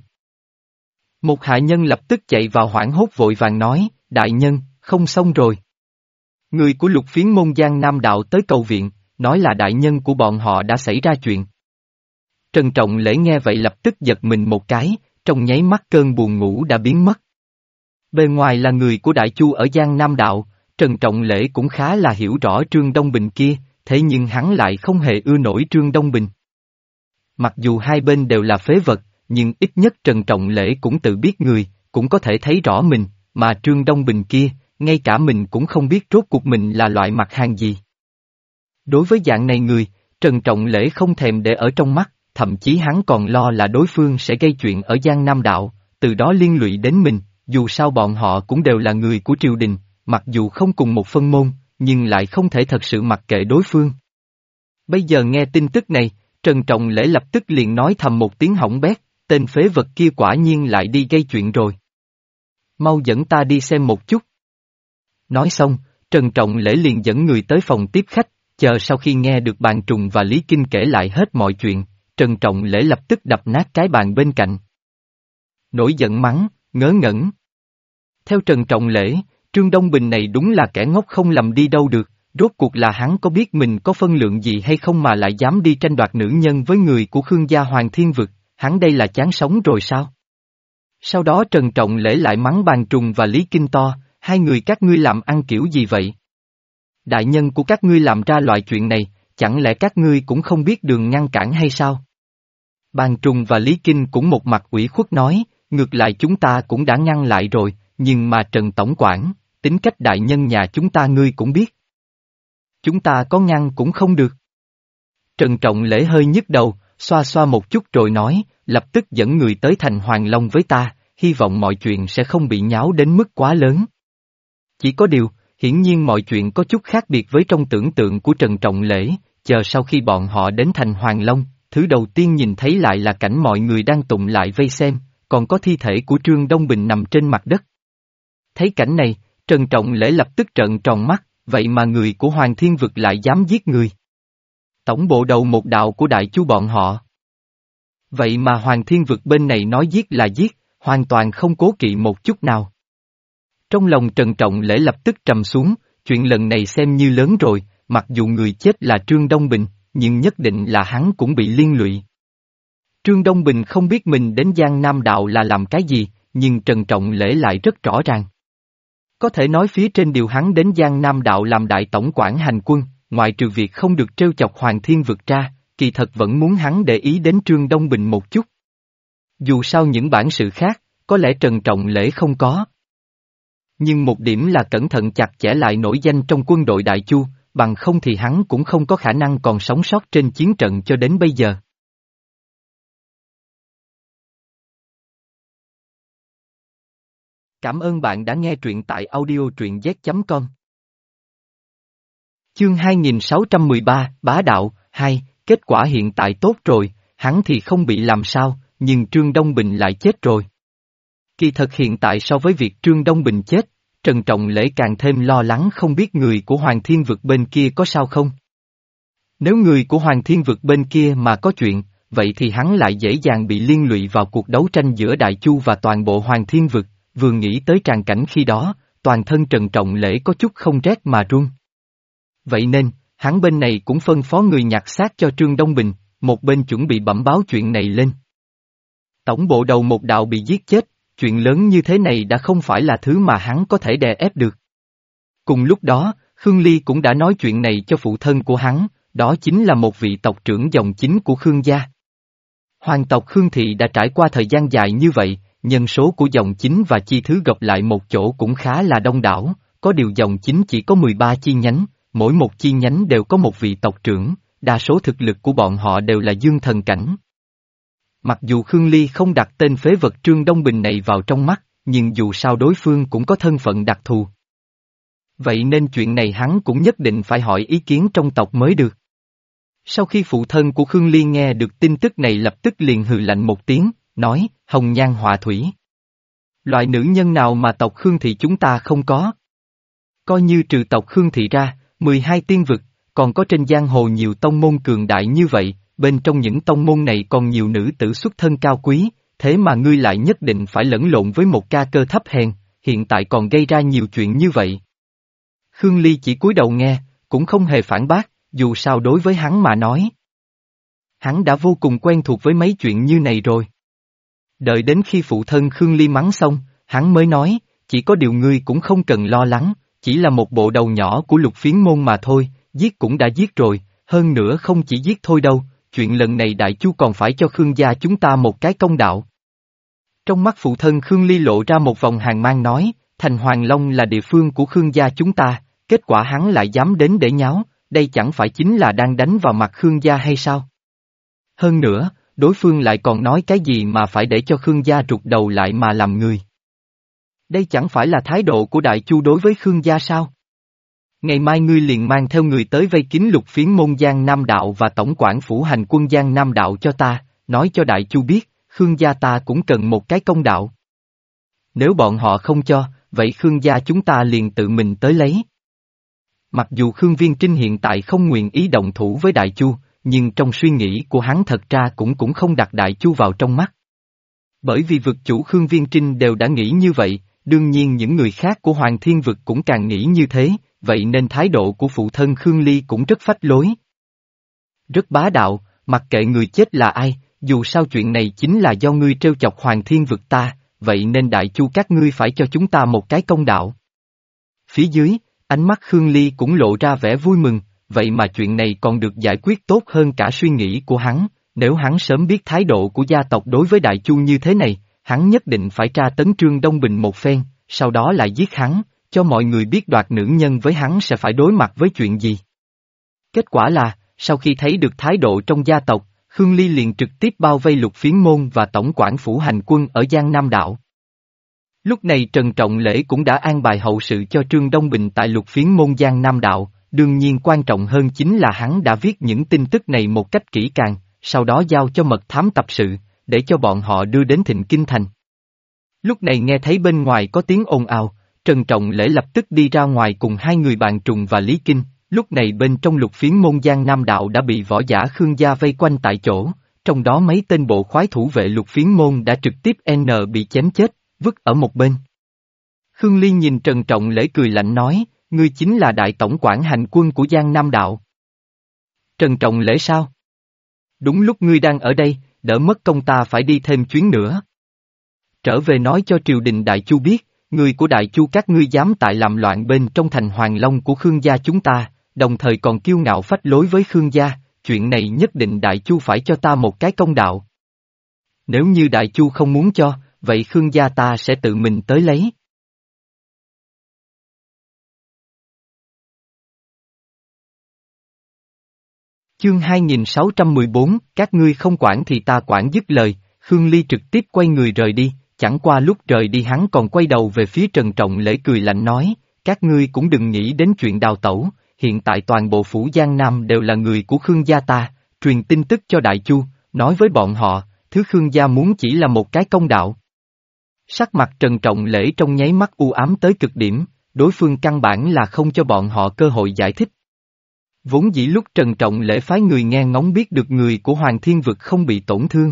một hạ nhân lập tức chạy vào hoảng hốt vội vàng nói, đại nhân, không xong rồi. Người của Lục Phiến môn Giang Nam Đạo tới cầu viện, nói là đại nhân của bọn họ đã xảy ra chuyện. Trần Trọng Lễ nghe vậy lập tức giật mình một cái, trong nháy mắt cơn buồn ngủ đã biến mất. Bề ngoài là người của Đại Chu ở Giang Nam Đạo, Trần Trọng Lễ cũng khá là hiểu rõ Trương Đông Bình kia, thế nhưng hắn lại không hề ưa nổi Trương Đông Bình. Mặc dù hai bên đều là phế vật, nhưng ít nhất Trần Trọng Lễ cũng tự biết người, cũng có thể thấy rõ mình, mà Trương Đông Bình kia, ngay cả mình cũng không biết rốt cuộc mình là loại mặt hàng gì. Đối với dạng này người, Trần Trọng Lễ không thèm để ở trong mắt, thậm chí hắn còn lo là đối phương sẽ gây chuyện ở Giang Nam Đạo, từ đó liên lụy đến mình, dù sao bọn họ cũng đều là người của triều đình, mặc dù không cùng một phân môn, nhưng lại không thể thật sự mặc kệ đối phương. Bây giờ nghe tin tức này, Trần Trọng Lễ lập tức liền nói thầm một tiếng hỏng bét, tên phế vật kia quả nhiên lại đi gây chuyện rồi. Mau dẫn ta đi xem một chút. Nói xong, Trần Trọng Lễ liền dẫn người tới phòng tiếp khách, chờ sau khi nghe được Bàn Trùng và Lý Kinh kể lại hết mọi chuyện, Trần Trọng Lễ lập tức đập nát cái bàn bên cạnh. Nổi giận mắng, ngớ ngẩn. Theo Trần Trọng Lễ, Trương Đông Bình này đúng là kẻ ngốc không lầm đi đâu được, rốt cuộc là hắn có biết mình có phân lượng gì hay không mà lại dám đi tranh đoạt nữ nhân với người của Khương gia Hoàng Thiên Vực, hắn đây là chán sống rồi sao? Sau đó Trần Trọng Lễ lại mắng Bàn Trùng và Lý Kinh to, hai người các ngươi làm ăn kiểu gì vậy? Đại nhân của các ngươi làm ra loại chuyện này, chẳng lẽ các ngươi cũng không biết đường ngăn cản hay sao? Bàn Trùng và Lý Kinh cũng một mặt ủy khuất nói, ngược lại chúng ta cũng đã ngăn lại rồi, nhưng mà Trần Tổng quản, tính cách đại nhân nhà chúng ta ngươi cũng biết. Chúng ta có ngăn cũng không được. Trần Trọng Lễ hơi nhức đầu, xoa xoa một chút rồi nói, lập tức dẫn người tới thành Hoàng Long với ta, hy vọng mọi chuyện sẽ không bị nháo đến mức quá lớn. Chỉ có điều, hiển nhiên mọi chuyện có chút khác biệt với trong tưởng tượng của Trần Trọng Lễ, chờ sau khi bọn họ đến thành Hoàng Long, thứ đầu tiên nhìn thấy lại là cảnh mọi người đang tụng lại vây xem, còn có thi thể của Trương Đông Bình nằm trên mặt đất. Thấy cảnh này, Trần Trọng Lễ lập tức trợn tròn mắt, vậy mà người của Hoàng Thiên Vực lại dám giết người. Tổng bộ đầu một đạo của Đại Chu bọn họ. Vậy mà Hoàng Thiên Vực bên này nói giết là giết, hoàn toàn không cố kỵ một chút nào. Trong lòng Trần Trọng Lễ lập tức trầm xuống, chuyện lần này xem như lớn rồi, mặc dù người chết là Trương Đông Bình, nhưng nhất định là hắn cũng bị liên lụy. Trương Đông Bình không biết mình đến Giang Nam Đạo là làm cái gì, nhưng Trần Trọng Lễ lại rất rõ ràng. Có thể nói phía trên điều hắn đến Giang Nam Đạo làm đại tổng quản hành quân, ngoại trừ việc không được trêu chọc Hoàng Thiên Vực ra, kỳ thật vẫn muốn hắn để ý đến Trương Đông Bình một chút. Dù sao những bản sự khác, có lẽ Trần Trọng Lễ không có. Nhưng một điểm là cẩn thận chặt chẽ lại nổi danh trong quân đội Đại Chu, bằng không thì hắn cũng không có khả năng còn sống sót trên chiến trận cho đến bây giờ. Cảm ơn bạn đã nghe truyện tại audio truyện z chấm com. Chương hai nghìn sáu trăm mười ba, Bá Đạo, hai, kết quả hiện tại tốt rồi, hắn thì không bị làm sao, nhưng Trương Đông Bình lại chết rồi. Kỳ thật hiện tại so với việc Trương Đông Bình chết, Trần Trọng Lễ càng thêm lo lắng không biết người của Hoàng Thiên Vực bên kia có sao không. Nếu người của Hoàng Thiên Vực bên kia mà có chuyện, vậy thì hắn lại dễ dàng bị liên lụy vào cuộc đấu tranh giữa Đại Chu và toàn bộ Hoàng Thiên Vực, vừa nghĩ tới tràng cảnh khi đó, toàn thân Trần Trọng Lễ có chút không rét mà run. Vậy nên, hắn bên này cũng phân phó người nhặt xác cho Trương Đông Bình, một bên chuẩn bị bẩm báo chuyện này lên. Tổng bộ đầu một đạo bị giết chết, chuyện lớn như thế này đã không phải là thứ mà hắn có thể đè ép được. Cùng lúc đó, Khương Ly cũng đã nói chuyện này cho phụ thân của hắn, đó chính là một vị tộc trưởng dòng chính của Khương gia. Hoàng tộc Khương Thị đã trải qua thời gian dài như vậy, nhân số của dòng chính và chi thứ gộp lại một chỗ cũng khá là đông đảo, có điều dòng chính chỉ có mười ba chi nhánh, mỗi một chi nhánh đều có một vị tộc trưởng, đa số thực lực của bọn họ đều là dương thần cảnh. Mặc dù Khương Ly không đặt tên phế vật Trương Đông Bình này vào trong mắt, nhưng dù sao đối phương cũng có thân phận đặc thù. Vậy nên chuyện này hắn cũng nhất định phải hỏi ý kiến trong tộc mới được. Sau khi phụ thân của Khương Ly nghe được tin tức này lập tức liền hừ lạnh một tiếng, nói, hồng nhan họa thủy. Loại nữ nhân nào mà tộc Khương Thị chúng ta không có? Coi như trừ tộc Khương Thị ra, mười hai tiên vực, còn có trên giang hồ nhiều tông môn cường đại như vậy, bên trong những tông môn này còn nhiều nữ tử xuất thân cao quý, thế mà ngươi lại nhất định phải lẫn lộn với một ca cơ thấp hèn, hiện tại còn gây ra nhiều chuyện như vậy. Khương Ly chỉ cúi đầu nghe, cũng không hề phản bác, dù sao đối với hắn mà nói. Hắn đã vô cùng quen thuộc với mấy chuyện như này rồi. Đợi đến khi phụ thân Khương Ly mắng xong, hắn mới nói, chỉ có điều ngươi cũng không cần lo lắng, chỉ là một bộ đầu nhỏ của Lục Phiến môn mà thôi, giết cũng đã giết rồi, hơn nữa không chỉ giết thôi đâu, chuyện lần này Đại Chu còn phải cho Khương gia chúng ta một cái công đạo. Trong mắt phụ thân Khương Ly lộ ra một vòng hàn mang nói, thành Hoàng Long là địa phương của Khương gia chúng ta, kết quả hắn lại dám đến để nháo, đây chẳng phải chính là đang đánh vào mặt Khương gia hay sao? Hơn nữa, đối phương lại còn nói cái gì mà phải để cho Khương gia rụt đầu lại mà làm người. Đây chẳng phải là thái độ của Đại Chu đối với Khương gia sao? Ngày mai ngươi liền mang theo người tới vây kín Lục Phiến môn Giang Nam Đạo và tổng quản phủ hành quân Giang Nam Đạo cho ta, nói cho Đại Chu biết, Khương gia ta cũng cần một cái công đạo. Nếu bọn họ không cho, vậy Khương gia chúng ta liền tự mình tới lấy. Mặc dù Khương Viên Trinh hiện tại không nguyện ý động thủ với Đại Chu, nhưng trong suy nghĩ của hắn thật ra cũng cũng không đặt Đại Chu vào trong mắt. Bởi vì vực chủ Khương Viên Trinh đều đã nghĩ như vậy, đương nhiên những người khác của Hoàng Thiên Vực cũng càng nghĩ như thế, vậy nên thái độ của phụ thân Khương Ly cũng rất phách lối. Rất bá đạo, mặc kệ người chết là ai, dù sao chuyện này chính là do ngươi trêu chọc Hoàng Thiên Vực ta, vậy nên Đại Chu các ngươi phải cho chúng ta một cái công đạo. Phía dưới, ánh mắt Khương Ly cũng lộ ra vẻ vui mừng, vậy mà chuyện này còn được giải quyết tốt hơn cả suy nghĩ của hắn, nếu hắn sớm biết thái độ của gia tộc đối với Đại Chu như thế này, hắn nhất định phải tra tấn Trương Đông Bình một phen, sau đó lại giết hắn, cho mọi người biết đoạt nữ nhân với hắn sẽ phải đối mặt với chuyện gì. Kết quả là, sau khi thấy được thái độ trong gia tộc, Khương Ly liền trực tiếp bao vây Lục Phiến môn và tổng quản phủ hành quân ở Giang Nam Đạo. Lúc này Trần Trọng Lễ cũng đã an bài hậu sự cho Trương Đông Bình tại Lục Phiến môn Giang Nam Đạo, đương nhiên quan trọng hơn chính là hắn đã viết những tin tức này một cách kỹ càng, sau đó giao cho mật thám tập sự, để cho bọn họ đưa đến Thịnh Kinh Thành. Lúc này nghe thấy bên ngoài có tiếng ồn ào, Trần Trọng Lễ lập tức đi ra ngoài cùng hai người bạn Trùng và Lý Kinh, lúc này bên trong Lục Phiến môn Giang Nam Đạo đã bị võ giả Khương gia vây quanh tại chỗ, trong đó mấy tên bộ khoái thủ vệ Lục Phiến môn đã trực tiếp N bị chém chết, vứt ở một bên. Khương Ly nhìn Trần Trọng Lễ cười lạnh nói, ngươi chính là đại tổng quản hành quân của Giang Nam Đạo. Trần Trọng Lễ sao? Đúng lúc ngươi đang ở đây, đỡ mất công ta phải đi thêm chuyến nữa. Trở về nói cho triều đình Đại Chu biết, người của Đại Chu các ngươi dám tại làm loạn bên trong thành Hoàng Long của Khương gia chúng ta, đồng thời còn kiêu ngạo phách lối với Khương gia, chuyện này nhất định Đại Chu phải cho ta một cái công đạo. Nếu như Đại Chu không muốn cho, vậy Khương gia ta sẽ tự mình tới lấy. Chương hai nghìn sáu trăm mười bốn, các ngươi không quản thì ta quản, dứt lời, Khương Ly trực tiếp quay người rời đi, chẳng qua lúc rời đi hắn còn quay đầu về phía Trần Trọng Lễ cười lạnh nói, các ngươi cũng đừng nghĩ đến chuyện đào tẩu, hiện tại toàn bộ phủ Giang Nam đều là người của Khương gia ta, truyền tin tức cho Đại Chu, nói với bọn họ, thứ Khương gia muốn chỉ là một cái công đạo. Sắc mặt Trần Trọng Lễ trong nháy mắt u ám tới cực điểm, đối phương căn bản là không cho bọn họ cơ hội giải thích. Vốn dĩ lúc Trần Trọng Lễ phái người nghe ngóng biết được người của Hoàng Thiên Vực không bị tổn thương.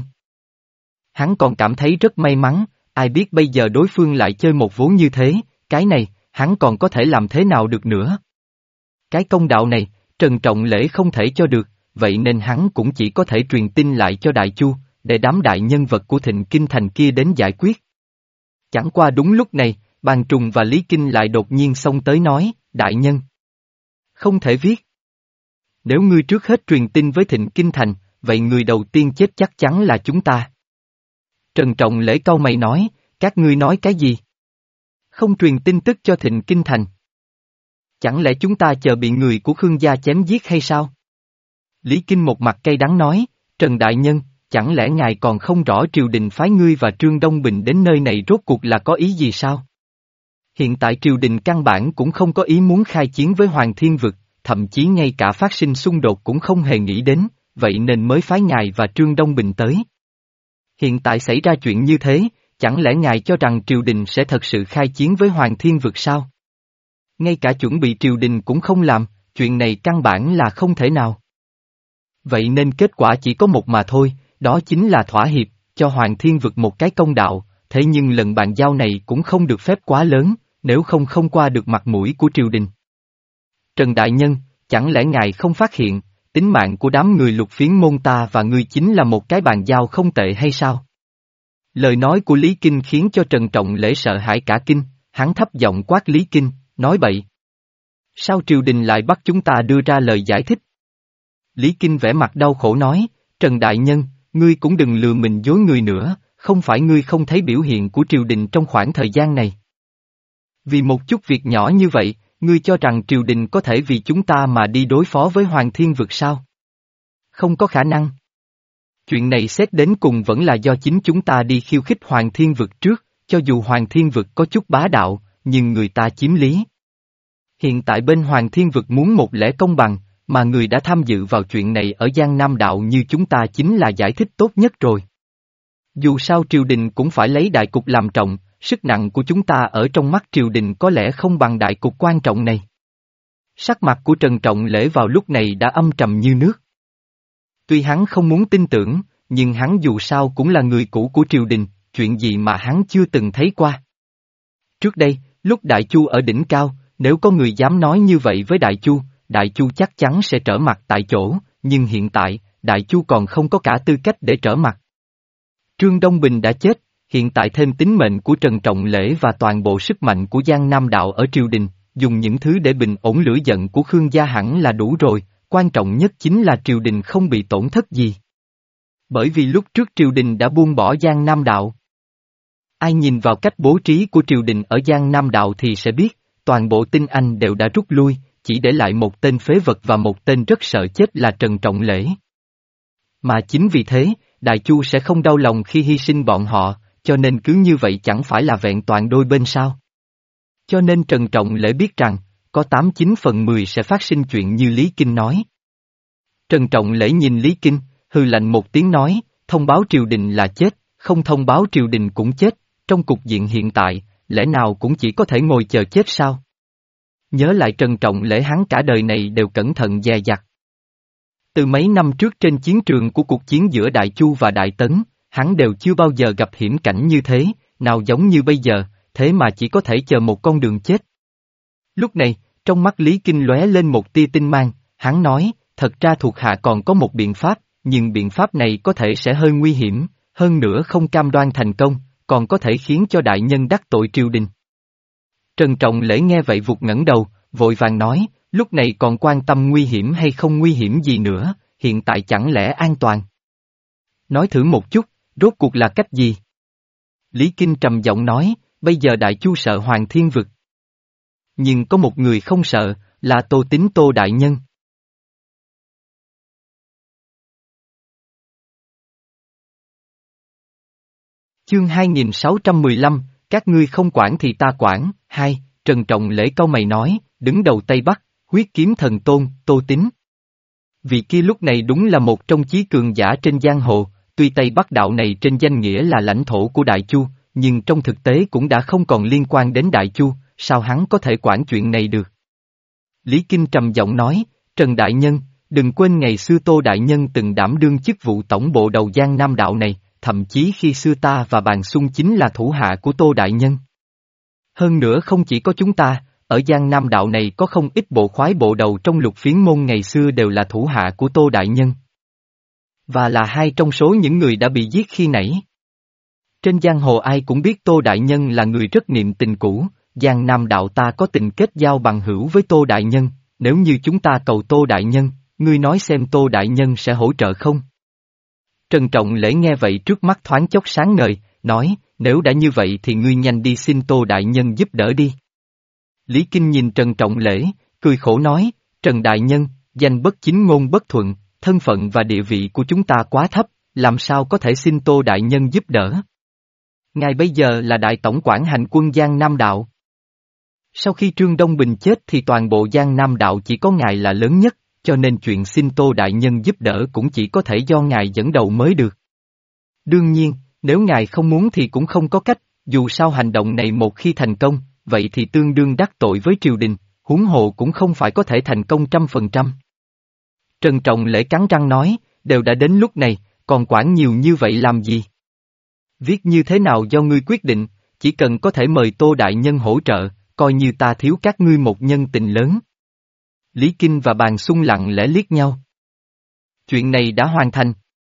Hắn còn cảm thấy rất may mắn, ai biết bây giờ đối phương lại chơi một vố như thế, cái này, hắn còn có thể làm thế nào được nữa. Cái công đạo này, Trần Trọng Lễ không thể cho được, vậy nên hắn cũng chỉ có thể truyền tin lại cho Đại Chu, để đám đại nhân vật của Thịnh Kinh Thành kia đến giải quyết. Chẳng qua đúng lúc này, Bàn Trùng và Lý Kinh lại đột nhiên xông tới nói, đại nhân. Không thể viết. Nếu ngươi trước hết truyền tin với Thịnh Kinh Thành, vậy người đầu tiên chết chắc chắn là chúng ta. Trần Trọng Lễ cau mày nói, các ngươi nói cái gì? Không truyền tin tức cho Thịnh Kinh Thành. Chẳng lẽ chúng ta chờ bị người của Khương gia chém giết hay sao? Lý Kinh một mặt cay đắng nói, Trần Đại Nhân, chẳng lẽ ngài còn không rõ triều đình phái ngươi và Trương Đông Bình đến nơi này rốt cuộc là có ý gì sao? Hiện tại triều đình căn bản cũng không có ý muốn khai chiến với Hoàng Thiên Vực, thậm chí ngay cả phát sinh xung đột cũng không hề nghĩ đến, vậy nên mới phái ngài và Trương Đông Bình tới. Hiện tại xảy ra chuyện như thế, chẳng lẽ ngài cho rằng triều đình sẽ thật sự khai chiến với Hoàng Thiên Vực sao? Ngay cả chuẩn bị triều đình cũng không làm, chuyện này căn bản là không thể nào. Vậy nên kết quả chỉ có một mà thôi, đó chính là thỏa hiệp, cho Hoàng Thiên Vực một cái công đạo, thế nhưng lần bàn giao này cũng không được phép quá lớn, nếu không không qua được mặt mũi của triều đình. Trần Đại Nhân, chẳng lẽ ngài không phát hiện, tính mạng của đám người Lục Phiến môn ta và ngươi chính là một cái bàn giao không tệ hay sao? Lời nói của Lý Kinh khiến cho Trần Trọng Lễ sợ hãi cả kinh, hắn thấp giọng quát Lý Kinh, nói bậy. Sao triều đình lại bắt chúng ta đưa ra lời giải thích? Lý Kinh vẻ mặt đau khổ nói, Trần Đại Nhân, ngươi cũng đừng lừa mình dối người nữa, không phải ngươi không thấy biểu hiện của triều đình trong khoảng thời gian này. Vì một chút việc nhỏ như vậy, ngươi cho rằng triều đình có thể vì chúng ta mà đi đối phó với Hoàng Thiên Vực sao? Không có khả năng. Chuyện này xét đến cùng vẫn là do chính chúng ta đi khiêu khích Hoàng Thiên Vực trước, cho dù Hoàng Thiên Vực có chút bá đạo, nhưng người ta chiếm lý. Hiện tại bên Hoàng Thiên Vực muốn một lẽ công bằng, mà người đã tham dự vào chuyện này ở Giang Nam Đạo như chúng ta chính là giải thích tốt nhất rồi. Dù sao triều đình cũng phải lấy đại cục làm trọng, sức nặng của chúng ta ở trong mắt triều đình có lẽ không bằng đại cục quan trọng này. Sắc mặt của Trần Trọng Lễ vào lúc này đã âm trầm như nước. Tuy hắn không muốn tin tưởng, nhưng hắn dù sao cũng là người cũ của triều đình, chuyện gì mà hắn chưa từng thấy qua. Trước đây, lúc Đại Chu ở đỉnh cao, nếu có người dám nói như vậy với Đại Chu, Đại Chu chắc chắn sẽ trở mặt tại chỗ, nhưng hiện tại, Đại Chu còn không có cả tư cách để trở mặt. Trương Đông Bình đã chết, hiện tại thêm tính mệnh của Trần Trọng Lễ và toàn bộ sức mạnh của Giang Nam Đạo ở triều đình, dùng những thứ để bình ổn lửa giận của Khương gia hẳn là đủ rồi, quan trọng nhất chính là triều đình không bị tổn thất gì. Bởi vì lúc trước triều đình đã buông bỏ Giang Nam Đạo. Ai nhìn vào cách bố trí của triều đình ở Giang Nam Đạo thì sẽ biết, toàn bộ tinh anh đều đã rút lui, chỉ để lại một tên phế vật và một tên rất sợ chết là Trần Trọng Lễ. Mà chính vì thế, Đại Chu sẽ không đau lòng khi hy sinh bọn họ, cho nên cứ như vậy chẳng phải là vẹn toàn đôi bên sao. Cho nên Trần Trọng Lễ biết rằng, có tám chín phần mười sẽ phát sinh chuyện như Lý Kinh nói. Trần Trọng Lễ nhìn Lý Kinh, hừ lạnh một tiếng nói, thông báo triều đình là chết, không thông báo triều đình cũng chết, trong cục diện hiện tại, lẽ nào cũng chỉ có thể ngồi chờ chết sao? Nhớ lại Trần Trọng Lễ hắn cả đời này đều cẩn thận dè dặt. Từ mấy năm trước trên chiến trường của cuộc chiến giữa Đại Chu và Đại Tấn, hắn đều chưa bao giờ gặp hiểm cảnh như thế, nào giống như bây giờ, thế mà chỉ có thể chờ một con đường chết. Lúc này, trong mắt Lý Kinh lóe lên một tia tinh mang, hắn nói, thật ra thuộc hạ còn có một biện pháp, nhưng biện pháp này có thể sẽ hơi nguy hiểm, hơn nữa không cam đoan thành công, còn có thể khiến cho đại nhân đắc tội triều đình. Trần Trọng Lễ nghe vậy vụt ngẩng đầu, vội vàng nói, lúc này còn quan tâm nguy hiểm hay không nguy hiểm gì nữa, hiện tại chẳng lẽ an toàn. Nói thử một chút, rốt cuộc là cách gì? Lý Kinh trầm giọng nói, bây giờ Đại Chu sợ Hoàng Thiên Vực. Nhưng có một người không sợ, là Tô Tín Tô Đại Nhân. Chương hai nghìn sáu trăm mười lăm, các ngươi không quản thì ta quản. Hai, Trần Trọng Lễ cau mày nói, đứng đầu Tây Bắc, huyết kiếm thần tôn, Tô Tín. Vị kia lúc này đúng là một trong chí cường giả trên giang hồ, tuy Tây Bắc đạo này trên danh nghĩa là lãnh thổ của Đại Chu, nhưng trong thực tế cũng đã không còn liên quan đến Đại Chu, sao hắn có thể quản chuyện này được? Lý Kinh trầm giọng nói, Trần Đại Nhân, đừng quên ngày xưa Tô Đại Nhân từng đảm đương chức vụ tổng bộ đầu Giang Nam đạo này, thậm chí khi xưa ta và Bàn Xung chính là thủ hạ của Tô Đại Nhân. Hơn nữa không chỉ có chúng ta, ở Giang Nam đạo này có không ít bộ khoái bộ đầu trong Lục Phiến môn ngày xưa đều là thủ hạ của Tô Đại Nhân. Và là hai trong số những người đã bị giết khi nãy. Trên giang hồ ai cũng biết Tô Đại Nhân là người rất niệm tình cũ, Giang Nam đạo ta có tình kết giao bằng hữu với Tô Đại Nhân, nếu như chúng ta cầu Tô Đại Nhân, ngươi nói xem Tô Đại Nhân sẽ hỗ trợ không? Trần Trọng Lễ nghe vậy trước mắt thoáng chốc sáng ngời, nói, nếu đã như vậy thì ngươi nhanh đi xin Tô Đại Nhân giúp đỡ đi. Lý Kinh nhìn Trần Trọng Lễ, cười khổ nói, Trần Đại Nhân, danh bất chính ngôn bất thuận, thân phận và địa vị của chúng ta quá thấp, làm sao có thể xin Tô Đại Nhân giúp đỡ? Ngài bây giờ là Đại Tổng quản hành quân Giang Nam đạo. Sau khi Trương Đông Bình chết thì toàn bộ Giang Nam đạo chỉ có ngài là lớn nhất, cho nên chuyện xin Tô Đại Nhân giúp đỡ cũng chỉ có thể do ngài dẫn đầu mới được. Đương nhiên, nếu ngài không muốn thì cũng không có cách, dù sao hành động này một khi thành công, vậy thì tương đương đắc tội với triều đình, huống hồ cũng không phải có thể thành công trăm phần trăm. Trần Trọng Lễ cắn răng nói, đều đã đến lúc này, còn quản nhiều như vậy làm gì? Viết như thế nào do ngươi quyết định, chỉ cần có thể mời Tô Đại Nhân hỗ trợ, coi như ta thiếu các ngươi một nhân tình lớn. Lý Kinh và Bàn Xung lặng lẽ liếc nhau. Chuyện này đã hoàn thành.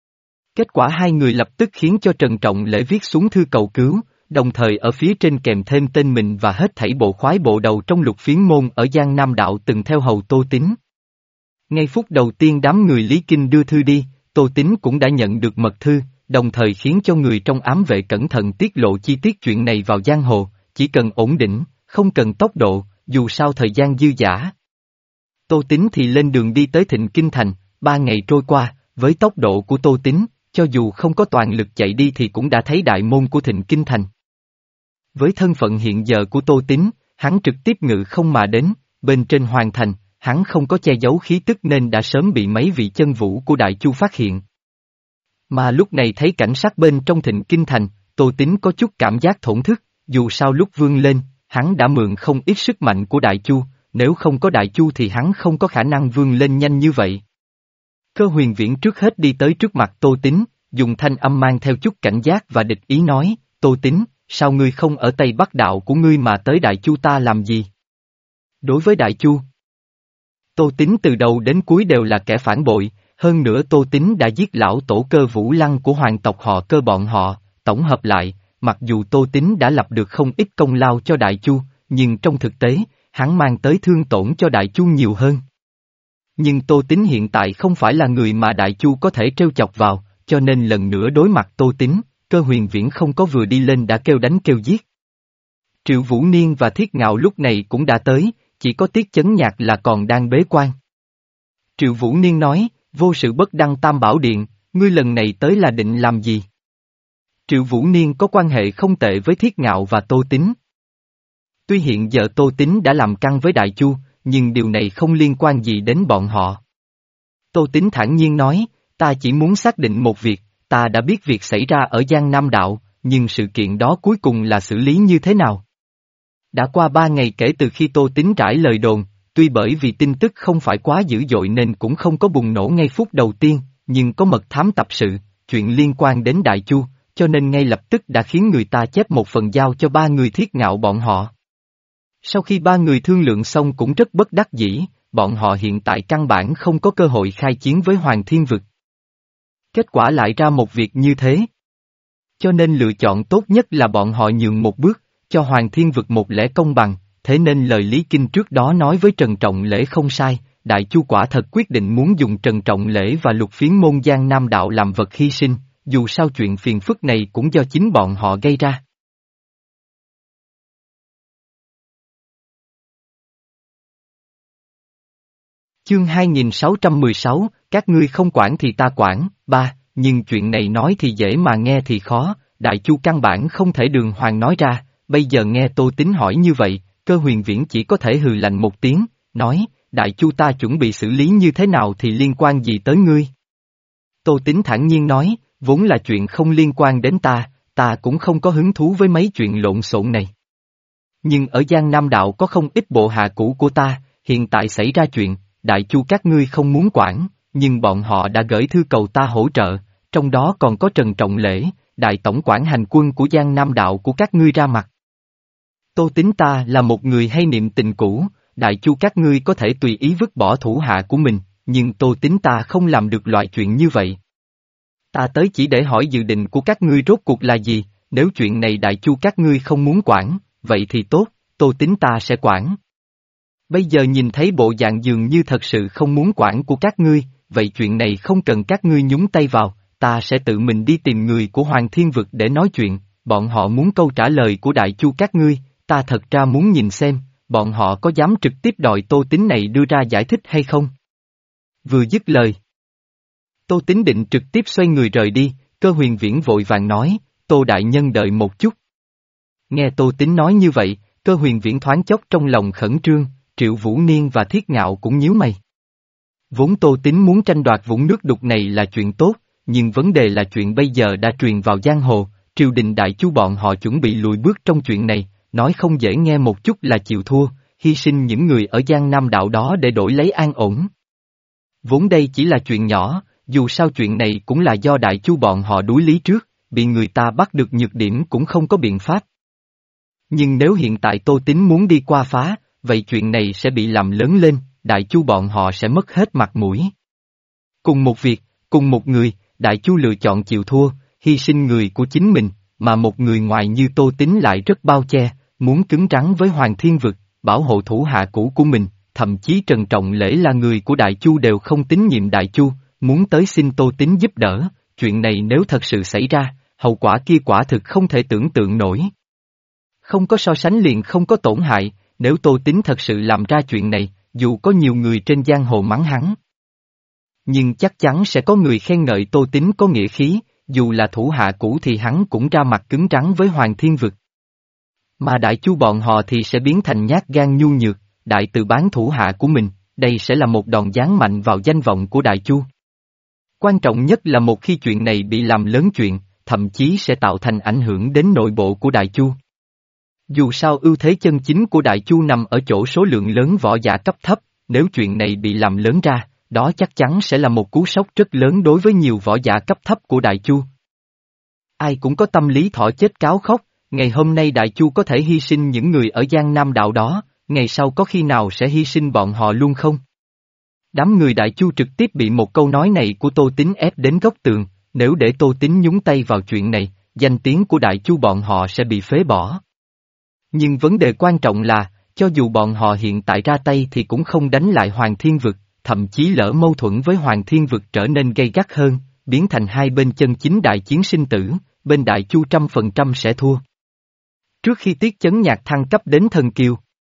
Kết quả hai người lập tức khiến cho Trần Trọng Lễ viết xuống thư cầu cứu, đồng thời ở phía trên kèm thêm tên mình và hết thảy bộ khoái bộ đầu trong Lục Phiến môn ở Giang Nam đạo từng theo hầu Tô Tín. Ngay phút đầu tiên đám người Lý Kinh đưa thư đi, Tô Tín cũng đã nhận được mật thư, đồng thời khiến cho người trong ám vệ cẩn thận tiết lộ chi tiết chuyện này vào giang hồ, chỉ cần ổn định, không cần tốc độ, dù sao thời gian dư dả. Tô Tín thì lên đường đi tới Thịnh Kinh Thành, ba ngày trôi qua, với tốc độ của Tô Tín, cho dù không có toàn lực chạy đi thì cũng đã thấy đại môn của Thịnh Kinh Thành. Với thân phận hiện giờ của Tô Tín, hắn trực tiếp ngự không mà đến, bên trên hoàng thành, hắn không có che giấu khí tức nên đã sớm bị mấy vị chân vũ của Đại Chu phát hiện. Mà lúc này thấy cảnh sát bên trong Thịnh Kinh Thành, Tô Tín có chút cảm giác thổn thức, dù sao lúc vươn lên, hắn đã mượn không ít sức mạnh của Đại Chu, nếu không có Đại Chu thì hắn không có khả năng vươn lên nhanh như vậy. Cơ Huyền Viễn trước hết đi tới trước mặt Tô Tín, dùng thanh âm mang theo chút cảnh giác và địch ý nói, Tô Tín, sao ngươi không ở Tây Bắc đạo của ngươi mà tới Đại Chu ta làm gì? Đối với Đại Chu, Tô Tín từ đầu đến cuối đều là kẻ phản bội, hơn nữa Tô Tín đã giết lão tổ Cơ Vũ Lăng của hoàng tộc họ Cơ bọn họ, tổng hợp lại, mặc dù Tô Tín đã lập được không ít công lao cho Đại Chu, nhưng trong thực tế, hắn mang tới thương tổn cho Đại Chu nhiều hơn. Nhưng Tô Tín hiện tại không phải là người mà Đại Chu có thể trêu chọc vào, cho nên lần nữa đối mặt Tô Tín, Cơ Huyền Viễn không có vừa đi lên đã kêu đánh kêu giết. Triệu Vũ Niên và Thiết Ngạo lúc này cũng đã tới, chỉ có Tiết Chấn Nhạc là còn đang bế quan. Triệu Vũ Niên nói, vô sự bất đăng tam bảo điện, ngươi lần này tới là định làm gì? Triệu Vũ Niên có quan hệ không tệ với Thiết Ngạo và Tô Tín. Tuy hiện giờ Tô Tín đã làm căng với Đại Chu, nhưng điều này không liên quan gì đến bọn họ. Tô Tín thản nhiên nói, ta chỉ muốn xác định một việc, ta đã biết việc xảy ra ở Giang Nam đạo, nhưng sự kiện đó cuối cùng là xử lý như thế nào? Đã qua ba ngày kể từ khi Tô Tín trải lời đồn, tuy bởi vì tin tức không phải quá dữ dội nên cũng không có bùng nổ ngay phút đầu tiên, nhưng có mật thám tập sự, chuyện liên quan đến Đại Chu, cho nên ngay lập tức đã khiến người ta chép một phần giao cho ba người Thiết Ngạo bọn họ. Sau khi ba người thương lượng xong cũng rất bất đắc dĩ, bọn họ hiện tại căn bản không có cơ hội khai chiến với Hoàng Thiên Vực. Kết quả lại ra một việc như thế. Cho nên lựa chọn tốt nhất là bọn họ nhường một bước, cho Hoàng Thiên Vực một lẽ công bằng, thế nên lời Lý Kinh trước đó nói với Trần Trọng Lễ không sai, Đại Chu quả thật quyết định muốn dùng Trần Trọng Lễ và Lục Phiến môn Giang Nam đạo làm vật hy sinh, dù sao chuyện phiền phức này cũng do chính bọn họ gây ra. Chương hai nghìn sáu trăm mười sáu, các ngươi không quản thì ta quản, ba, nhưng chuyện này nói thì dễ mà nghe thì khó, Đại Chu căn bản không thể đường hoàng nói ra, bây giờ nghe Tô Tín hỏi như vậy, Cơ Huyền Viễn chỉ có thể hừ lạnh một tiếng, nói, Đại Chu ta chuẩn bị xử lý như thế nào thì liên quan gì tới ngươi? Tô Tín thản nhiên nói, vốn là chuyện không liên quan đến ta, ta cũng không có hứng thú với mấy chuyện lộn xộn này. Nhưng ở Giang Nam Đạo có không ít bộ hạ cũ của ta, hiện tại xảy ra chuyện, Đại Chu các ngươi không muốn quản, nhưng bọn họ đã gửi thư cầu ta hỗ trợ, trong đó còn có Trần Trọng Lễ, Đại Tổng quản hành quân của Giang Nam Đạo của các ngươi ra mặt. Tô Tín ta là một người hay niệm tình cũ, Đại Chu các ngươi có thể tùy ý vứt bỏ thủ hạ của mình, nhưng Tô Tín ta không làm được loại chuyện như vậy. Ta tới chỉ để hỏi dự định của các ngươi rốt cuộc là gì, nếu chuyện này Đại Chu các ngươi không muốn quản, vậy thì tốt, Tô Tín ta sẽ quản. Bây giờ nhìn thấy bộ dạng dường như thật sự không muốn quản của các ngươi, vậy chuyện này không cần các ngươi nhúng tay vào, ta sẽ tự mình đi tìm người của Hoàng Thiên Vực để nói chuyện, bọn họ muốn câu trả lời của Đại Chu các ngươi, ta thật ra muốn nhìn xem, bọn họ có dám trực tiếp đòi Tô Tín này đưa ra giải thích hay không. Vừa dứt lời, Tô Tín định trực tiếp xoay người rời đi, Cơ Huyền Viễn vội vàng nói, Tô Đại Nhân đợi một chút. Nghe Tô Tín nói như vậy, Cơ Huyền Viễn thoáng chốc trong lòng khẩn trương, Triệu Vũ Niên và Thiết Ngạo cũng nhíu mày. Vốn Tô Tín muốn tranh đoạt vũng nước đục này là chuyện tốt, nhưng vấn đề là chuyện bây giờ đã truyền vào giang hồ, triều đình Đại Chu bọn họ chuẩn bị lùi bước trong chuyện này, nói không dễ nghe một chút là chịu thua, hy sinh những người ở Giang Nam Đạo đó để đổi lấy an ổn. Vốn đây chỉ là chuyện nhỏ, dù sao chuyện này cũng là do Đại Chu bọn họ đuối lý trước, bị người ta bắt được nhược điểm cũng không có biện pháp. Nhưng nếu hiện tại Tô Tín muốn đi qua phá, vậy chuyện này sẽ bị làm lớn lên, Đại Chu bọn họ sẽ mất hết mặt mũi. Cùng một việc, cùng một người, Đại Chu lựa chọn chịu thua, hy sinh người của chính mình, mà một người ngoài như Tô Tín lại rất bao che, muốn cứng rắn với Hoàng Thiên Vực, bảo hộ thủ hạ cũ của mình, thậm chí Trần Trọng Lễ là người của Đại Chu đều không tín nhiệm Đại Chu, muốn tới xin Tô Tín giúp đỡ, chuyện này nếu thật sự xảy ra, hậu quả kia quả thực không thể tưởng tượng nổi. Không có so sánh liền không có tổn hại, nếu Tô Tín thật sự làm ra chuyện này, dù có nhiều người trên giang hồ mắng hắn, nhưng chắc chắn sẽ có người khen ngợi Tô Tín có nghĩa khí, dù là thủ hạ cũ thì hắn cũng ra mặt cứng rắn với Hoàng Thiên Vực. Mà Đại Chu bọn họ thì sẽ biến thành nhát gan nhu nhược, đại từ bán thủ hạ của mình, đây sẽ là một đòn giáng mạnh vào danh vọng của Đại Chu. Quan trọng nhất là một khi chuyện này bị làm lớn chuyện, thậm chí sẽ tạo thành ảnh hưởng đến nội bộ của Đại Chu. Dù sao ưu thế chân chính của Đại Chu nằm ở chỗ số lượng lớn võ giả cấp thấp, nếu chuyện này bị làm lớn ra, đó chắc chắn sẽ là một cú sốc rất lớn đối với nhiều võ giả cấp thấp của Đại Chu. Ai cũng có tâm lý thỏ chết cáo khóc, ngày hôm nay Đại Chu có thể hy sinh những người ở Giang Nam Đạo đó, ngày sau có khi nào sẽ hy sinh bọn họ luôn không? Đám người Đại Chu trực tiếp bị một câu nói này của Tô Tín ép đến góc tường, nếu để Tô Tín nhúng tay vào chuyện này, danh tiếng của Đại Chu bọn họ sẽ bị phế bỏ. Nhưng vấn đề quan trọng là, cho dù bọn họ hiện tại ra tay thì cũng không đánh lại Hoàng Thiên Vực, thậm chí lỡ mâu thuẫn với Hoàng Thiên Vực trở nên gay gắt hơn, biến thành hai bên chân chính đại chiến sinh tử, bên Đại Chu trăm phần trăm sẽ thua. Trước khi Tiết Chấn Nhạc thăng cấp đến thần kiều,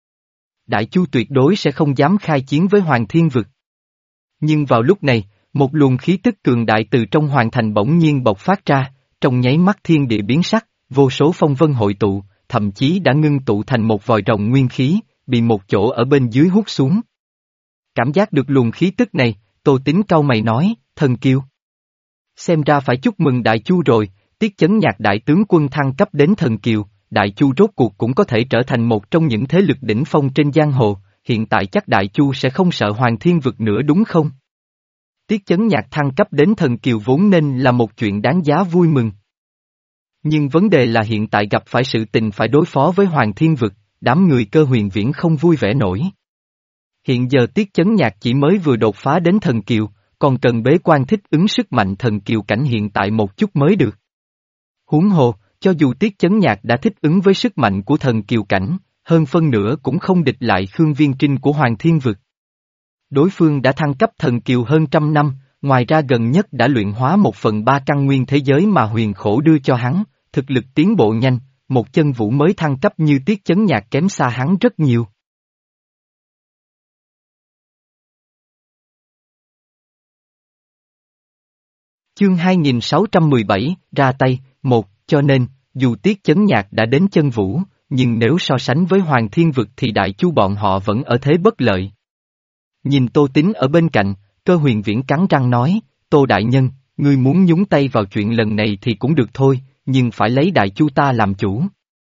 Đại Chu tuyệt đối sẽ không dám khai chiến với Hoàng Thiên Vực. Nhưng vào lúc này, một luồng khí tức cường đại từ trong hoàng thành bỗng nhiên bộc phát ra, trong nháy mắt thiên địa biến sắc, vô số phong vân hội tụ, thậm chí đã ngưng tụ thành một vòi rồng nguyên khí, bị một chỗ ở bên dưới hút xuống. Cảm giác được luồng khí tức này, Tô Tín cau mày nói, thần kiêu. Xem ra phải chúc mừng Đại Chu rồi, Tiết Chấn Nhạc đại tướng quân thăng cấp đến thần kiều, Đại Chu rốt cuộc cũng có thể trở thành một trong những thế lực đỉnh phong trên giang hồ, hiện tại chắc Đại Chu sẽ không sợ Hoàng Thiên Vực nữa đúng không? Tiết Chấn Nhạc thăng cấp đến thần kiều vốn nên là một chuyện đáng giá vui mừng. Nhưng vấn đề là hiện tại gặp phải sự tình phải đối phó với Hoàng Thiên Vực, đám người Cơ Huyền Viễn không vui vẻ nổi. Hiện giờ Tiết Chấn Nhạc chỉ mới vừa đột phá đến thần kiều, còn cần bế quan thích ứng sức mạnh thần kiều cảnh hiện tại một chút mới được. Huống hồ, cho dù Tiết Chấn Nhạc đã thích ứng với sức mạnh của thần kiều cảnh, hơn phân nửa cũng không địch lại Khương Viên Trinh của Hoàng Thiên Vực. Đối phương đã thăng cấp thần kiều hơn trăm năm, ngoài ra gần nhất đã luyện hóa một phần ba căn nguyên thế giới mà huyền khổ đưa cho hắn, thực lực tiến bộ nhanh, một chân vũ mới thăng cấp như Tiết Chấn Nhạc kém xa hắn rất nhiều. Chương hai nghìn sáu trăm mười bảy, ra tay, một, Cho nên, dù Tiết Chấn Nhạc đã đến chân vũ, nhưng nếu so sánh với Hoàng Thiên Vực thì Đại Chu bọn họ vẫn ở thế bất lợi. Nhìn Tô Tín ở bên cạnh, Cơ Huyền Viễn cắn răng nói, Tô Đại Nhân, ngươi muốn nhúng tay vào chuyện lần này thì cũng được thôi, nhưng phải lấy Đại Chu ta làm chủ.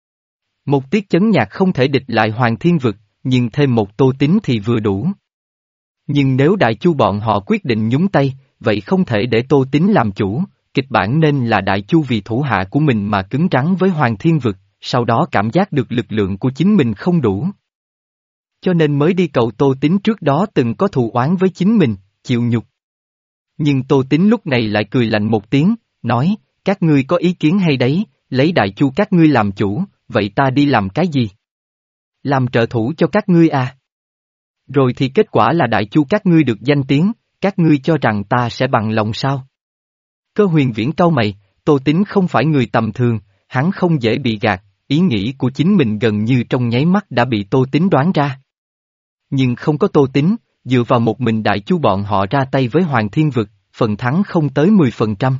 Một Tiết Chấn Nhạc không thể địch lại Hoàng Thiên Vực, nhưng thêm một Tô Tín thì vừa đủ. Nhưng nếu Đại Chu bọn họ quyết định nhúng tay, vậy không thể để Tô Tín làm chủ, kịch bản nên là Đại Chu vì thủ hạ của mình mà cứng rắn với Hoàng Thiên Vực, sau đó cảm giác được lực lượng của chính mình không đủ. Cho nên mới đi cầu Tô Tín trước đó từng có thù oán với chính mình, chịu nhục. Nhưng Tô Tín lúc này lại cười lạnh một tiếng, nói, các ngươi có ý kiến hay đấy, lấy Đại Chu các ngươi làm chủ, vậy ta đi làm cái gì? Làm trợ thủ cho các ngươi à? Rồi thì kết quả là Đại Chu các ngươi được danh tiếng, các ngươi cho rằng ta sẽ bằng lòng sao? Cơ Huyền Viễn cau mày, Tô Tín không phải người tầm thường, hắn không dễ bị gạt, ý nghĩ của chính mình gần như trong nháy mắt đã bị Tô Tín đoán ra. Nhưng không có Tô Tín, dựa vào một mình Đại Chu bọn họ ra tay với Hoàng Thiên Vực, phần thắng không tới mười phần trăm.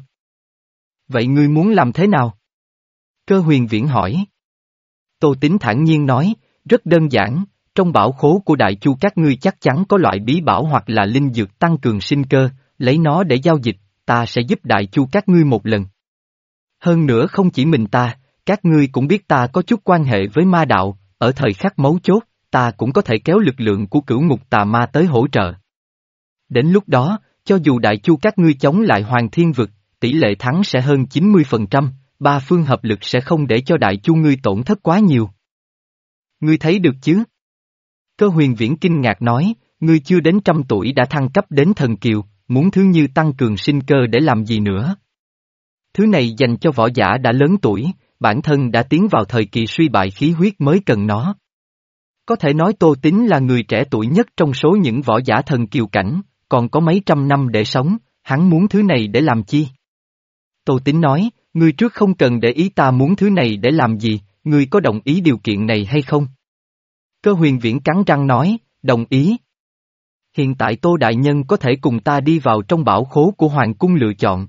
Vậy ngươi muốn làm thế nào? Cơ Huyền Viễn hỏi. Tô Tín thản nhiên nói, rất đơn giản, trong bảo khố của Đại Chu các ngươi chắc chắn có loại bí bảo hoặc là linh dược tăng cường sinh cơ, lấy nó để giao dịch, ta sẽ giúp Đại Chu các ngươi một lần. Hơn nữa không chỉ mình ta, các ngươi cũng biết ta có chút quan hệ với ma đạo, ở thời khắc mấu chốt, ta cũng có thể kéo lực lượng của cửu ngục tà ma tới hỗ trợ. Đến lúc đó, cho dù Đại Chu các ngươi chống lại Hoàng Thiên Vực, tỷ lệ thắng sẽ hơn chín mươi phần trăm, ba phương hợp lực sẽ không để cho Đại Chu ngươi tổn thất quá nhiều. Ngươi thấy được chứ? Cơ Huyền Viễn kinh ngạc nói, ngươi chưa đến trăm tuổi đã thăng cấp đến thần kiều, muốn thứ như tăng cường sinh cơ để làm gì nữa? Thứ này dành cho võ giả đã lớn tuổi, bản thân đã tiến vào thời kỳ suy bại khí huyết mới cần nó. Có thể nói Tô Tín là người trẻ tuổi nhất trong số những võ giả thần kiều cảnh, còn có mấy trăm năm để sống, hắn muốn thứ này để làm chi? Tô Tín nói, ngươi trước không cần để ý ta muốn thứ này để làm gì, ngươi có đồng ý điều kiện này hay không? Cơ Huyền Viễn cắn răng nói, đồng ý. Hiện tại Tô Đại Nhân có thể cùng ta đi vào trong bảo khố của Hoàng Cung lựa chọn.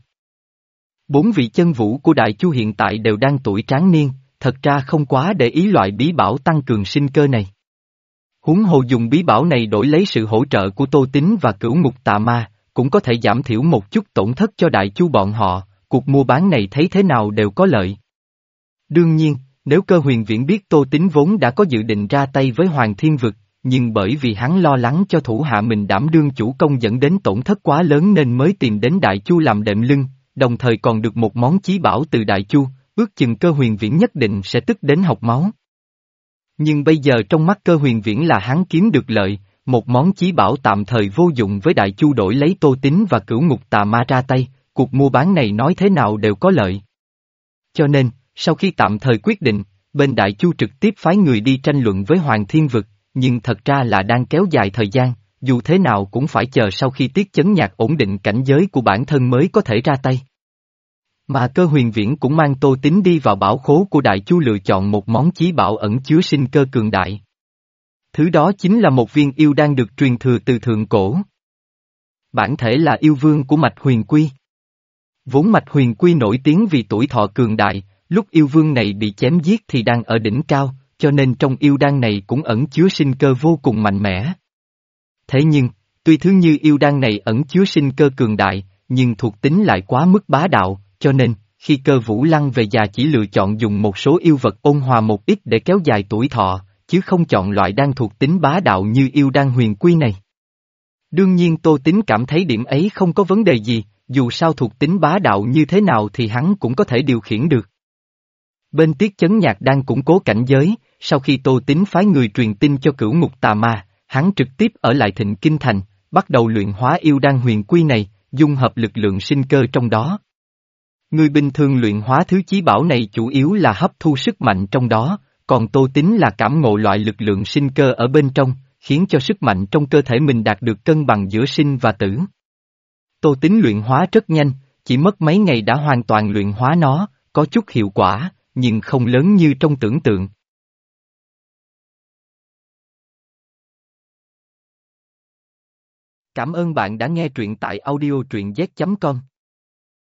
Bốn vị chân vũ của Đại Chu hiện tại đều đang tuổi tráng niên, thật ra không quá để ý loại bí bảo tăng cường sinh cơ này. Huống hồ dùng bí bảo này đổi lấy sự hỗ trợ của Tô Tín và cửu ngục tà ma, cũng có thể giảm thiểu một chút tổn thất cho Đại Chu bọn họ, cuộc mua bán này thấy thế nào đều có lợi. Đương nhiên, nếu Cơ Huyền Viễn biết Tô Tín vốn đã có dự định ra tay với Hoàng Thiên Vực, nhưng bởi vì hắn lo lắng cho thủ hạ mình đảm đương chủ công dẫn đến tổn thất quá lớn nên mới tìm đến Đại Chu làm đệm lưng, đồng thời còn được một món chí bảo từ Đại Chu, ước chừng Cơ Huyền Viễn nhất định sẽ tức đến học máu. Nhưng bây giờ trong mắt Cơ Huyền Viễn là hắn kiếm được lợi, một món chí bảo tạm thời vô dụng với Đại Chu đổi lấy Tô Tín và cửu ngục tà ma ra tay, cuộc mua bán này nói thế nào đều có lợi. Cho nên, sau khi tạm thời quyết định, bên Đại Chu trực tiếp phái người đi tranh luận với Hoàng Thiên Vực, nhưng thật ra là đang kéo dài thời gian, dù thế nào cũng phải chờ sau khi Tiết Chấn Nhạc ổn định cảnh giới của bản thân mới có thể ra tay. Mà Cơ Huyền Viễn cũng mang Tô Tín đi vào bảo khố của Đại Chu lựa chọn một món chí bảo ẩn chứa sinh cơ cường đại. Thứ đó chính là một viên yêu đan được truyền thừa từ thượng cổ. Bản thể là yêu vương của mạch Huyền Quy. Vốn mạch Huyền Quy nổi tiếng vì tuổi thọ cường đại, lúc yêu vương này bị chém giết thì đang ở đỉnh cao, cho nên trong yêu đan này cũng ẩn chứa sinh cơ vô cùng mạnh mẽ. Thế nhưng, tuy thứ như yêu đan này ẩn chứa sinh cơ cường đại, nhưng thuộc tính lại quá mức bá đạo, cho nên, khi Cơ Vũ Lăng về già chỉ lựa chọn dùng một số yêu vật ôn hòa một ít để kéo dài tuổi thọ, chứ không chọn loại đan thuộc tính bá đạo như yêu đan huyền quy này. Đương nhiên Tô Tín cảm thấy điểm ấy không có vấn đề gì, dù sao thuộc tính bá đạo như thế nào thì hắn cũng có thể điều khiển được. Bên Tiết Chấn Nhạc đang củng cố cảnh giới, sau khi Tô Tín phái người truyền tin cho cửu ngục tà ma, hắn trực tiếp ở lại Thịnh Kinh Thành, bắt đầu luyện hóa yêu đan huyền quy này, dung hợp lực lượng sinh cơ trong đó. Người bình thường luyện hóa thứ chí bảo này chủ yếu là hấp thu sức mạnh trong đó, còn Tô Tín là cảm ngộ loại lực lượng sinh cơ ở bên trong, khiến cho sức mạnh trong cơ thể mình đạt được cân bằng giữa sinh và tử. Tô Tín luyện hóa rất nhanh, chỉ mất mấy ngày đã hoàn toàn luyện hóa nó, có chút hiệu quả, nhưng không lớn như trong tưởng tượng. Cảm ơn bạn đã nghe truyện tại audio truyện z chấm com.